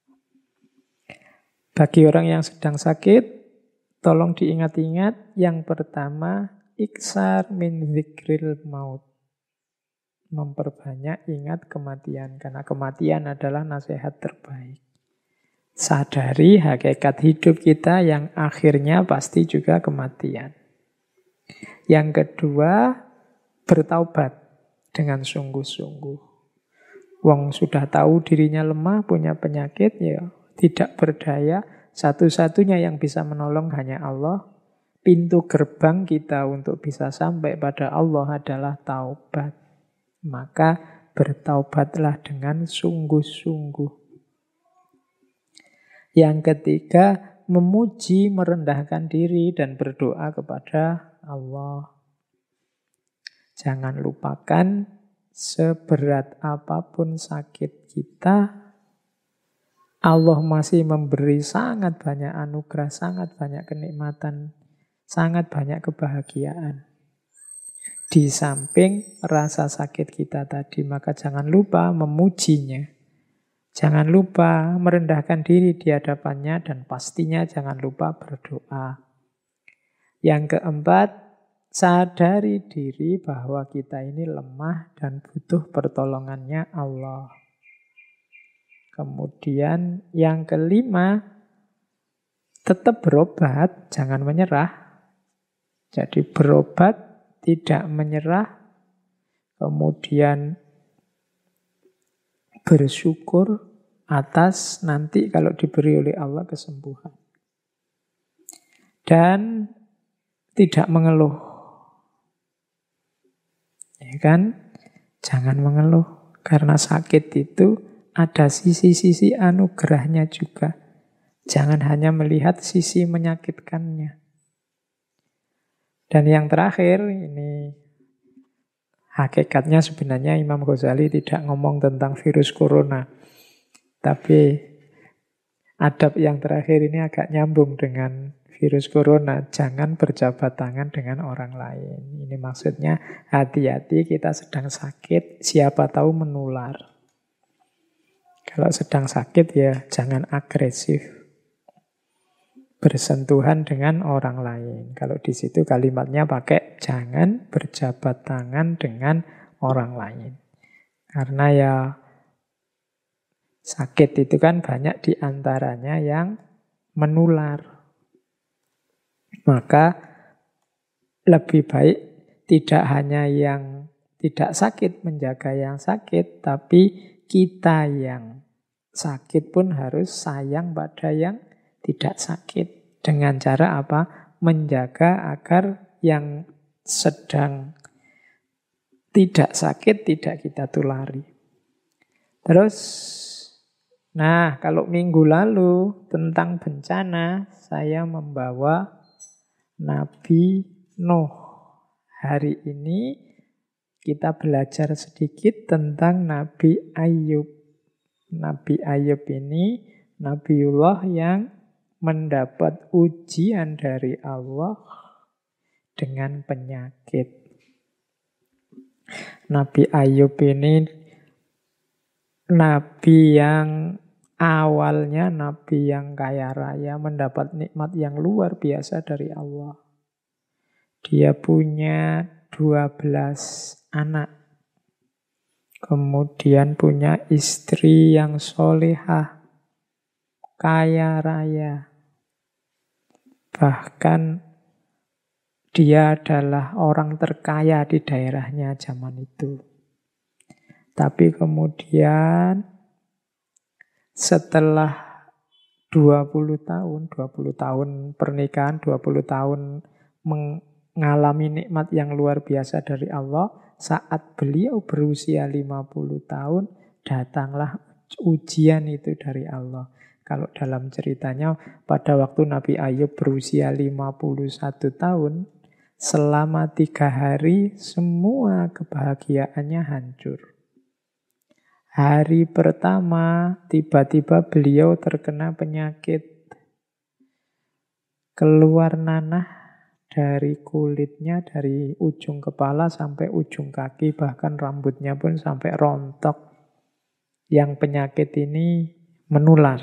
Bagi orang yang sedang sakit, tolong diingat-ingat, yang pertama, iksar min zikril maut. Memperbanyak ingat kematian, karena kematian adalah nasihat terbaik. Sadari hakikat hidup kita yang akhirnya pasti juga kematian. Yang kedua, bertaubat dengan sungguh-sungguh. Wong sudah tahu dirinya lemah, punya penyakit, ya tidak berdaya. Satu-satunya yang bisa menolong hanya Allah. Pintu gerbang kita untuk bisa sampai pada Allah adalah taubat. Maka bertaubatlah dengan sungguh-sungguh. Yang ketiga, memuji, merendahkan diri dan berdoa kepada Allah. Jangan lupakan, seberat apapun sakit kita, Allah masih memberi sangat banyak anugerah, sangat banyak kenikmatan, sangat banyak kebahagiaan. Di samping rasa sakit kita tadi, maka jangan lupa memujinya. Jangan lupa merendahkan diri di hadapannya dan pastinya jangan lupa berdoa. Yang keempat, sadari diri bahwa kita ini lemah dan butuh pertolongannya Allah. Kemudian yang kelima, tetap berobat, jangan menyerah. Jadi berobat, tidak menyerah. Kemudian bersyukur atas nanti kalau diberi oleh Allah kesembuhan. Dan tidak mengeluh. Ya kan? Jangan mengeluh. Karena sakit itu ada sisi-sisi anugerahnya juga. Jangan hanya melihat sisi menyakitkannya. Dan yang terakhir, ini hakikatnya sebenarnya Imam Ghazali tidak ngomong tentang virus corona. Tapi Adab yang terakhir ini agak nyambung dengan virus corona. Jangan berjabat tangan dengan orang lain. Ini maksudnya hati-hati kita sedang sakit, siapa tahu menular. Kalau sedang sakit ya jangan agresif bersentuhan dengan orang lain. Kalau di situ kalimatnya pakai jangan berjabat tangan dengan orang lain. Karena ya sakit itu kan banyak diantaranya yang menular. Maka lebih baik tidak hanya yang tidak sakit menjaga yang sakit, tapi kita yang sakit pun harus sayang pada yang tidak sakit. Dengan cara apa? Menjaga agar yang sedang tidak sakit tidak kita tulari. Terus, nah kalau minggu lalu tentang bencana, saya membawa Nabi Nuh. Hari ini kita belajar sedikit tentang Nabi Ayub. Nabi Ayub ini Nabiullah yang mendapat ujian dari Allah dengan penyakit. Nabi Ayub ini Nabi yang awalnya Nabi yang kaya raya, mendapat nikmat yang luar biasa dari Allah. Dia punya 12 anak. Kemudian punya istri yang solehah, kaya raya. Bahkan dia adalah orang terkaya di daerahnya zaman itu. Tapi kemudian setelah 20 tahun pernikahan, 20 tahun mengalami nikmat yang luar biasa dari Allah, saat beliau berusia 50 tahun, datanglah ujian itu dari Allah. Kalau dalam ceritanya, pada waktu Nabi Ayub berusia 51 tahun, selama 3 hari semua kebahagiaannya hancur. Hari pertama, tiba-tiba beliau terkena penyakit. Keluar nanah dari kulitnya, dari ujung kepala sampai ujung kaki, bahkan rambutnya pun sampai rontok. Yang penyakit ini menular.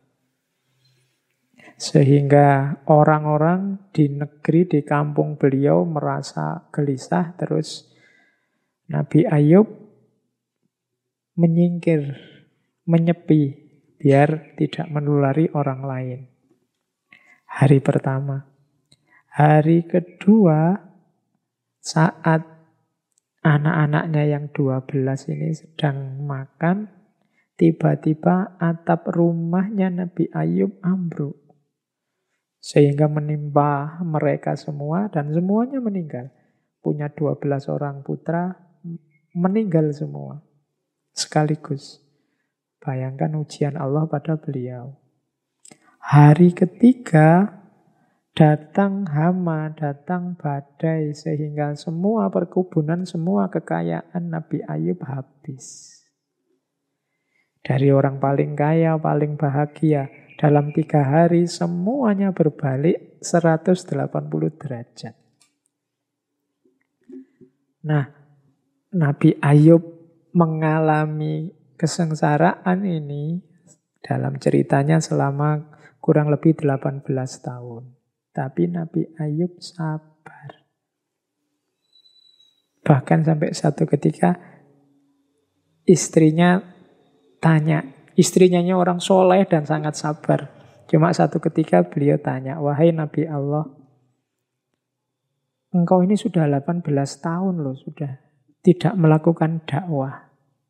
Sehingga orang-orang di negeri, di kampung beliau merasa gelisah. Terus Nabi Ayub menyingkir, menyepi, biar tidak menulari orang lain. Hari pertama. Hari kedua, saat anak-anaknya yang 12 ini sedang makan, tiba-tiba atap rumahnya Nabi Ayub ambruk. Sehingga menimpa mereka semua dan semuanya meninggal. Punya 12 orang putra, meninggal semua. Sekaligus. Bayangkan ujian Allah pada beliau. Hari ketiga datang hama, datang badai, sehingga semua perkebunan, semua kekayaan Nabi Ayub habis. Dari orang paling kaya, paling bahagia, dalam 3 hari semuanya berbalik 180 derajat. Nah, Nabi Ayub mengalami kesengsaraan ini dalam ceritanya selama kurang lebih 18 tahun. Tapi Nabi Ayub sabar. Bahkan sampai satu ketika istrinya tanya, istrinya orang soleh dan sangat sabar. Cuma satu ketika beliau tanya, wahai Nabi Allah, engkau ini sudah 18 tahun loh, sudah tidak melakukan dakwah.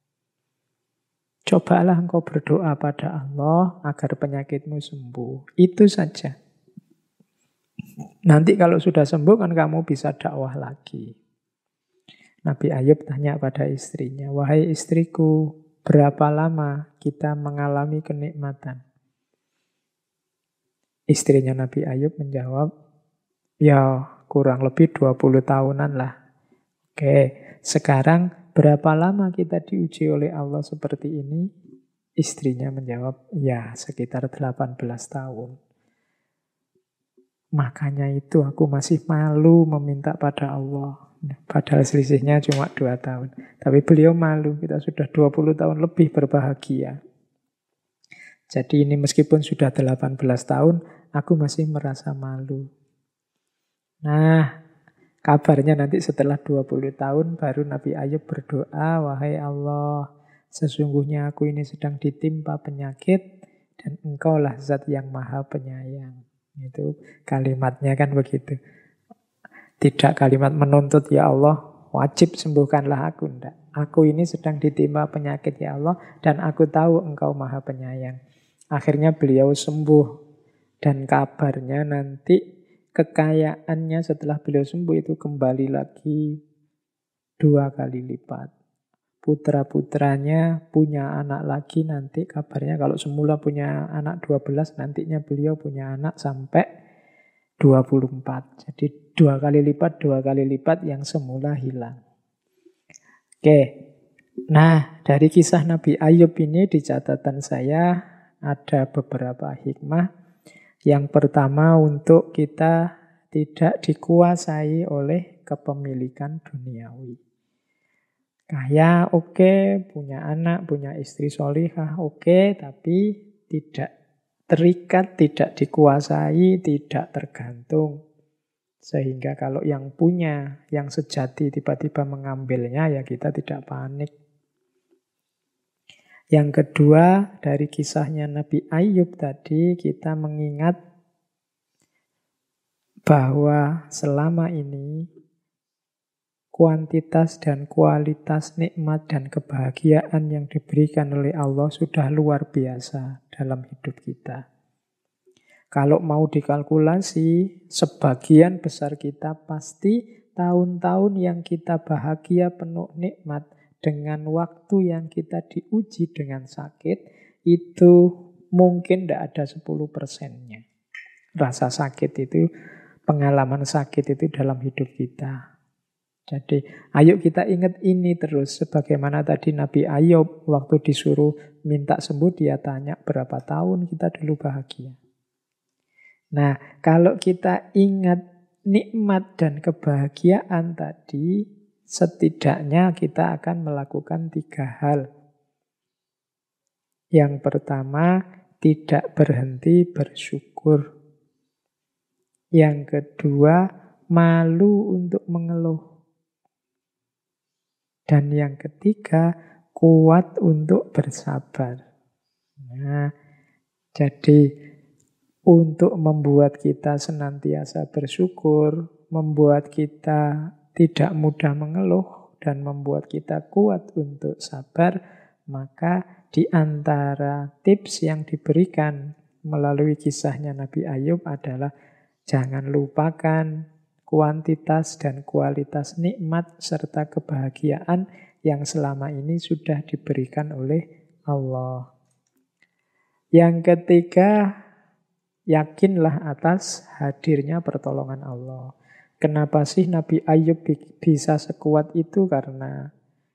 Cobalah engkau berdoa pada Allah agar penyakitmu sembuh. Itu saja. Nanti kalau sudah sembuh kan kamu bisa dakwah lagi. Nabi Ayub tanya pada istrinya, wahai istriku, berapa lama kita mengalami kenikmatan? Istrinya Nabi Ayub menjawab, ya kurang lebih 20 tahunan lah. Oke, sekarang berapa lama kita diuji oleh Allah seperti ini? Istrinya menjawab, ya sekitar 18 tahun. Makanya itu aku masih malu meminta pada Allah. Padahal selisihnya cuma 2 tahun. Tapi beliau malu, kita sudah 20 tahun lebih berbahagia. Jadi ini meskipun sudah 18 tahun, aku masih merasa malu. Nah, kabarnya nanti setelah 20 tahun baru Nabi Ayub berdoa, wahai Allah, sesungguhnya aku ini sedang ditimpa penyakit dan Engkaulah zat yang maha penyayang. Itu kalimatnya kan begitu. Tidak kalimat menuntut, ya Allah, wajib sembuhkanlah aku. Enggak. Aku ini sedang ditimpa penyakit, ya Allah, dan aku tahu Engkau maha penyayang. Akhirnya beliau sembuh. Dan kabarnya nanti kekayaannya setelah beliau sembuh itu kembali lagi 2 kali lipat. Putra-putranya punya anak lagi nanti kabarnya kalau semula punya anak 12, nantinya beliau punya anak sampai 24. Jadi 2 kali lipat yang semula hilang. Oke, nah dari kisah Nabi Ayub ini di catatan saya ada beberapa hikmah. Yang pertama untuk kita tidak dikuasai oleh kepemilikan duniawi. Kaya oke, punya anak, punya istri solihah oke, tapi tidak terikat, tidak dikuasai, tidak tergantung. Sehingga kalau yang punya, yang sejati tiba-tiba mengambilnya, ya kita tidak panik. Yang kedua, dari kisahnya Nabi Ayub tadi, kita mengingat bahwa selama ini kuantitas dan kualitas nikmat dan kebahagiaan yang diberikan oleh Allah sudah luar biasa dalam hidup kita. Kalau mau dikalkulasi, sebagian besar kita pasti tahun-tahun yang kita bahagia penuh nikmat dengan waktu yang kita diuji dengan sakit, itu mungkin tidak ada 10%-nya. Rasa sakit itu, pengalaman sakit itu dalam hidup kita. Jadi ayo kita ingat ini terus. Sebagaimana tadi Nabi Ayub waktu disuruh minta sembuh, dia tanya berapa tahun kita dulu bahagia. Nah, kalau kita ingat nikmat dan kebahagiaan tadi, setidaknya kita akan melakukan 3 hal. Yang pertama, tidak berhenti bersyukur. Yang kedua, malu untuk mengeluh. Dan yang ketiga, kuat untuk bersabar. Nah, jadi untuk membuat kita senantiasa bersyukur, membuat kita tidak mudah mengeluh, dan membuat kita kuat untuk sabar, maka di antara tips yang diberikan melalui kisahnya Nabi Ayub adalah jangan lupakan kuantitas dan kualitas nikmat serta kebahagiaan yang selama ini sudah diberikan oleh Allah. Yang ketiga, yakinlah atas hadirnya pertolongan Allah. Kenapa sih Nabi Ayub bisa sekuat itu? Karena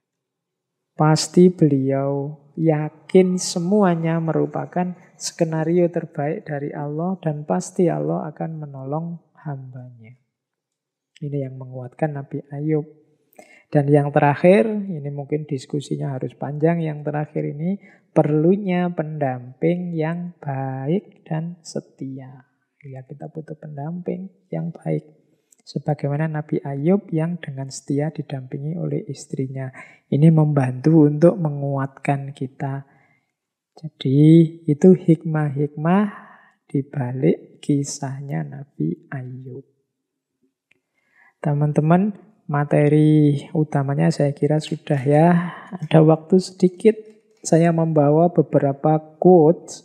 pasti beliau yakin semuanya merupakan skenario terbaik dari Allah dan pasti Allah akan menolong hambanya. Ini yang menguatkan Nabi Ayub. Dan yang terakhir, ini mungkin diskusinya harus panjang, yang terakhir ini perlunya pendamping yang baik dan setia. Ya, kita butuh pendamping yang baik. Sebagaimana Nabi Ayub yang dengan setia didampingi oleh istrinya. Ini membantu untuk menguatkan kita. Jadi itu hikmah-hikmah di balik kisahnya Nabi Ayub. Teman-teman, materi utamanya saya kira sudah ya. Ada waktu sedikit, saya membawa beberapa quotes.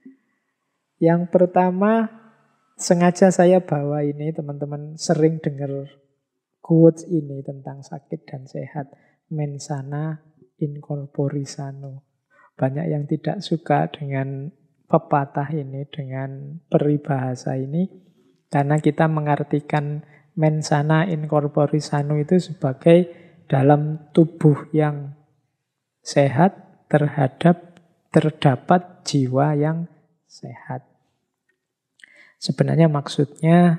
Yang pertama, sengaja saya bawa ini, teman-teman sering dengar quotes ini tentang sakit dan sehat. Mens sana in corpore sano. Banyak yang tidak suka dengan pepatah ini, dengan peribahasa ini. Karena kita mengartikan mens sana in corpore sano itu sebagai dalam tubuh yang sehat terhadap terdapat jiwa yang sehat. Sebenarnya maksudnya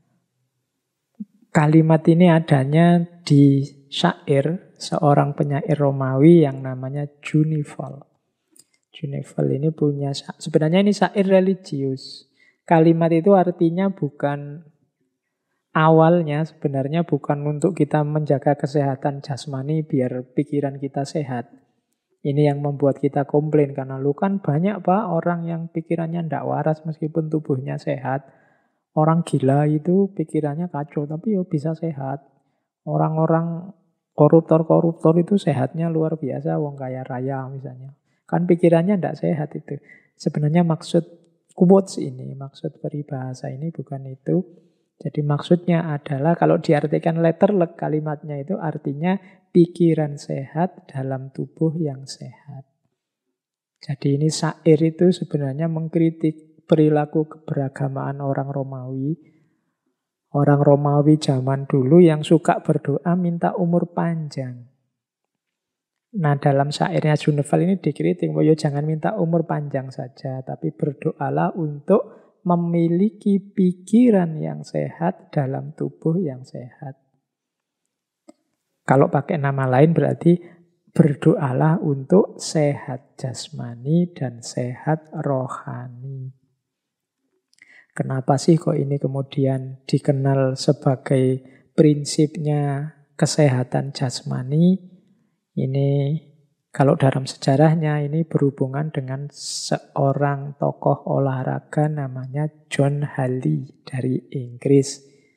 kalimat ini adanya di syair seorang penyair Romawi yang namanya Junival. Junival ini punya, sebenarnya ini syair religius. Kalimat itu artinya bukan, awalnya sebenarnya bukan untuk kita menjaga kesehatan jasmani biar pikiran kita sehat. Ini yang membuat kita komplain, karena lu kan banyak Pak orang yang pikirannya ndak waras meskipun tubuhnya sehat. Orang gila itu pikirannya kacau tapi ya bisa sehat. Orang-orang koruptor-koruptor itu sehatnya luar biasa, wong kaya raya misalnya. Kan pikirannya ndak sehat itu. Sebenarnya maksud quotes ini, maksud peribahasa ini bukan itu. Jadi maksudnya adalah kalau diartikan letterlek kalimatnya itu artinya pikiran sehat dalam tubuh yang sehat. Jadi ini syair itu sebenarnya mengkritik perilaku keberagamaan orang Romawi. Orang Romawi zaman dulu yang suka berdoa minta umur panjang. Nah dalam syairnya Juneval ini dikritik, oh, jangan minta umur panjang saja, tapi berdoalah untuk memiliki pikiran yang sehat dalam tubuh yang sehat. Kalau pakai nama lain berarti berdoalah untuk sehat jasmani dan sehat rohani. Kenapa sih kok ini kemudian dikenal sebagai prinsipnya kesehatan jasmani? Ini kalau dalam sejarahnya ini berhubungan dengan seorang tokoh olahraga namanya John Halley dari Inggris.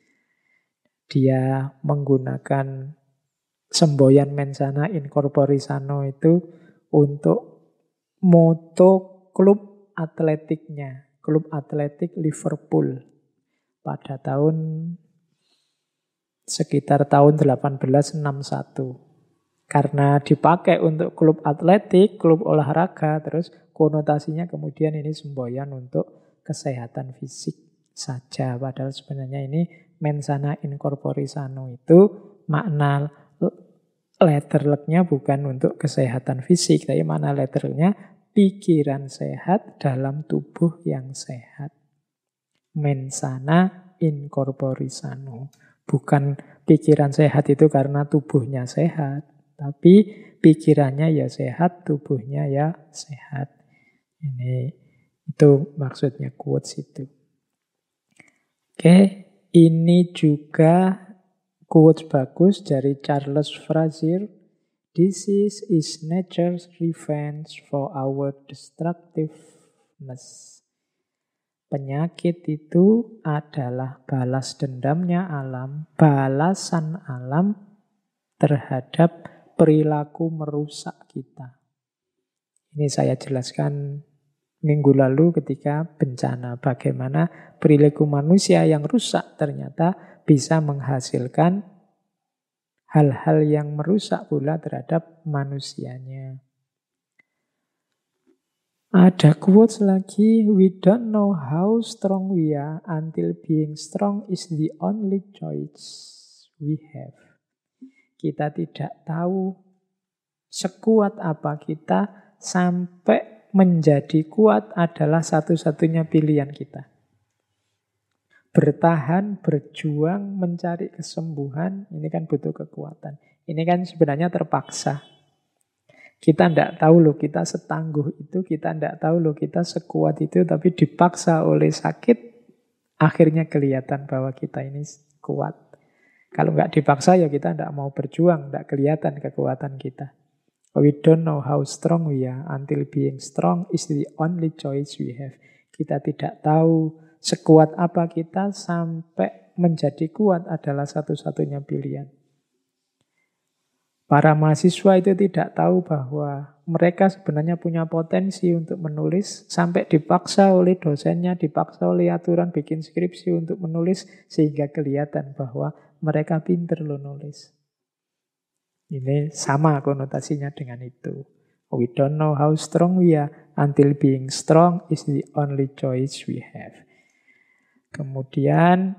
Dia menggunakan semboyan mensana in corpore sano itu untuk moto klub atletiknya, klub atletik Liverpool pada sekitar tahun 1861. Karena dipakai untuk klub atletik, klub olahraga, terus konotasinya kemudian ini semboyan untuk kesehatan fisik saja. Padahal sebenarnya ini mensana in corpore sano itu makna letterleknya bukan untuk kesehatan fisik, tapi mana letterleknya pikiran sehat dalam tubuh yang sehat. Mensana in corpore sano. Bukan pikiran sehat itu karena tubuhnya sehat, tapi pikirannya ya sehat, tubuhnya ya sehat. Itu maksudnya quotes itu. Oke, ini juga quotes bagus dari Charles Frazier. Disease is nature's revenge for our destructiveness. Penyakit itu adalah balas dendamnya alam, balasan alam terhadap perilaku merusak kita. Ini saya jelaskan minggu lalu ketika bencana. Bagaimana perilaku manusia yang rusak ternyata bisa menghasilkan hal-hal yang merusak pula terhadap manusianya. Ada quotes lagi, we don't know how strong we are until being strong is the only choice we have. Kita tidak tahu sekuat apa kita sampai menjadi kuat adalah satu-satunya pilihan kita. Bertahan, berjuang, mencari kesembuhan, ini kan butuh kekuatan. Ini kan sebenarnya terpaksa. Kita tidak tahu loh kita setangguh itu, kita tidak tahu loh kita sekuat itu, tapi dipaksa oleh sakit, akhirnya kelihatan bahwa kita ini kuat. Kalau nggak dipaksa ya kita tidak mau berjuang, tidak kelihatan kekuatan kita. We don't know how strong we are until being strong is the only choice we have. Kita tidak tahu sekuat apa kita sampai menjadi kuat adalah satu-satunya pilihan. Para mahasiswa itu tidak tahu bahwa mereka sebenarnya punya potensi untuk menulis sampai dipaksa oleh dosennya, dipaksa oleh aturan bikin skripsi untuk menulis sehingga kelihatan bahwa mereka pinter loh nulis. Ini sama konotasinya dengan itu. We don't know how strong we are until being strong is the only choice we have. Kemudian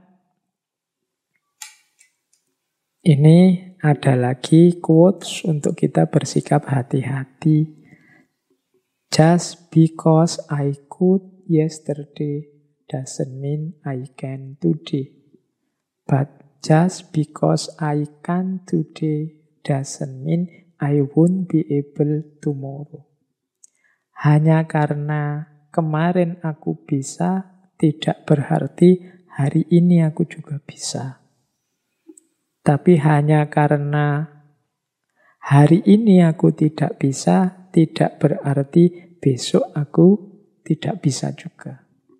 ini ada lagi quotes untuk kita bersikap hati-hati. just because I could yesterday doesn't mean I can today. But just because I can today doesn't mean I won't be able tomorrow. Hanya karena kemarin aku bisa, tidak berarti hari ini aku juga bisa. Tapi hanya karena hari ini aku tidak bisa, tidak berarti besok aku tidak bisa juga.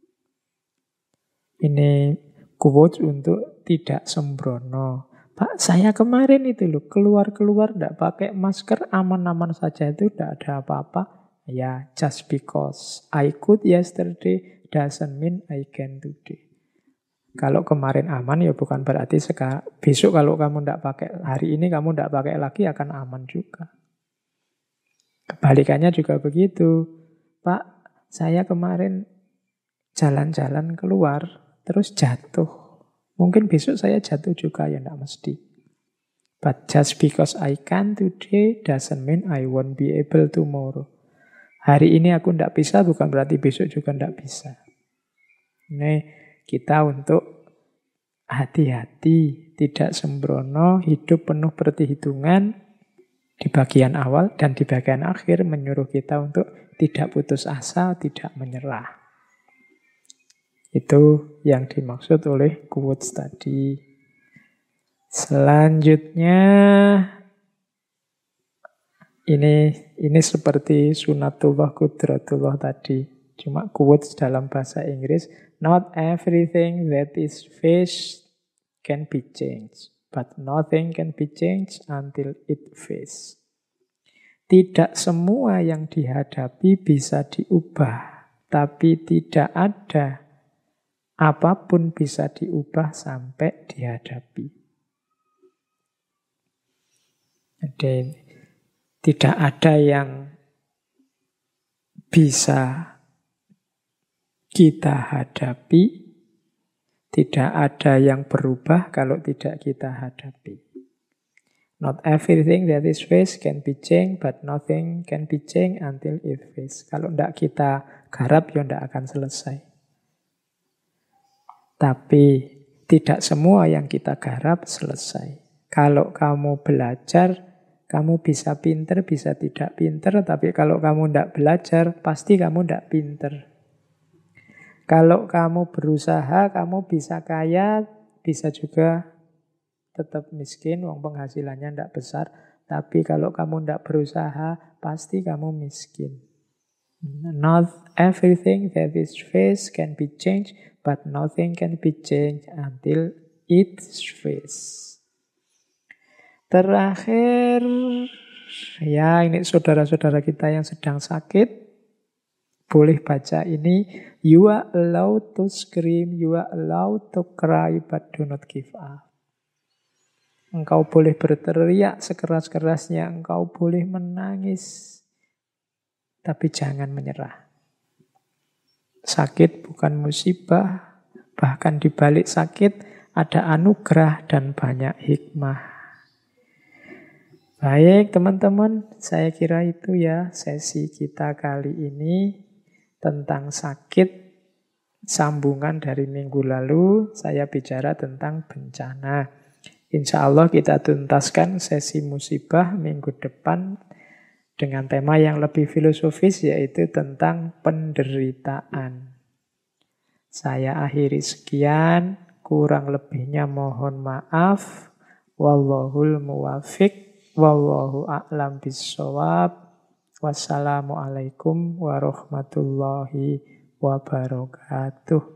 Ini quotes untuk tidak sembrono. Pak, saya kemarin itu loh, keluar-keluar tidak pakai masker, aman-aman saja, itu tidak ada apa-apa. Ya, just because I could yesterday doesn't mean I can today. Kalau kemarin aman ya bukan berarti besok kalau kamu tidak pakai, hari ini kamu tidak pakai lagi akan aman juga. Kebalikannya juga begitu. Pak, saya kemarin jalan-jalan keluar terus jatuh. Mungkin besok saya jatuh juga, ya tidak mesti. But just because I can today doesn't mean I won't be able tomorrow. Hari ini aku tidak bisa bukan berarti besok juga tidak bisa. Ini kita untuk hati-hati, tidak sembrono, hidup penuh perhitungan di bagian awal dan di bagian akhir menyuruh kita untuk tidak putus asa, tidak menyerah. Itu yang dimaksud oleh quotes tadi. Selanjutnya ini seperti sunatullah qudratullah tadi. Cuma quotes dalam bahasa Inggris. Not everything that is faced can be changed. But nothing can be changed until it faced. Tidak semua yang dihadapi bisa diubah. Tapi tidak ada apapun bisa diubah sampai dihadapi. Jadi tidak ada yang bisa kita hadapi, tidak ada yang berubah kalau tidak kita hadapi. Not everything that is faced can be changed, but nothing can be changed until it faced. Kalau tidak kita garap, ya tidak akan selesai. Tapi tidak semua yang kita garap selesai. Kalau kamu belajar, kamu bisa pinter, bisa tidak pinter, tapi kalau kamu tidak belajar, pasti kamu tidak pinter. Kalau kamu berusaha, kamu bisa kaya, bisa juga tetap miskin, wong penghasilannya tidak besar. Tapi kalau kamu tidak berusaha, pasti kamu miskin. Not everything that is faced can be changed, but nothing can be changed until it's faced. Terakhir, ya ini saudara-saudara kita yang sedang sakit, boleh baca ini. You are allowed to scream, you are allowed to cry, but do not give up. Engkau boleh berteriak sekeras-kerasnya, engkau boleh menangis, tapi jangan menyerah. Sakit bukan musibah, bahkan di balik sakit ada anugerah dan banyak hikmah. Baik teman-teman, saya kira itu ya sesi kita kali ini tentang sakit, sambungan dari minggu lalu. Saya bicara tentang bencana. Insya Allah kita tuntaskan sesi musibah minggu depan dengan tema yang lebih filosofis, yaitu tentang penderitaan. Saya akhiri sekian, kurang lebihnya mohon maaf. Wallahul muwafiq. Wallahu a'lam bissawab. Wassalamualaikum warahmatullahi wabarakatuh.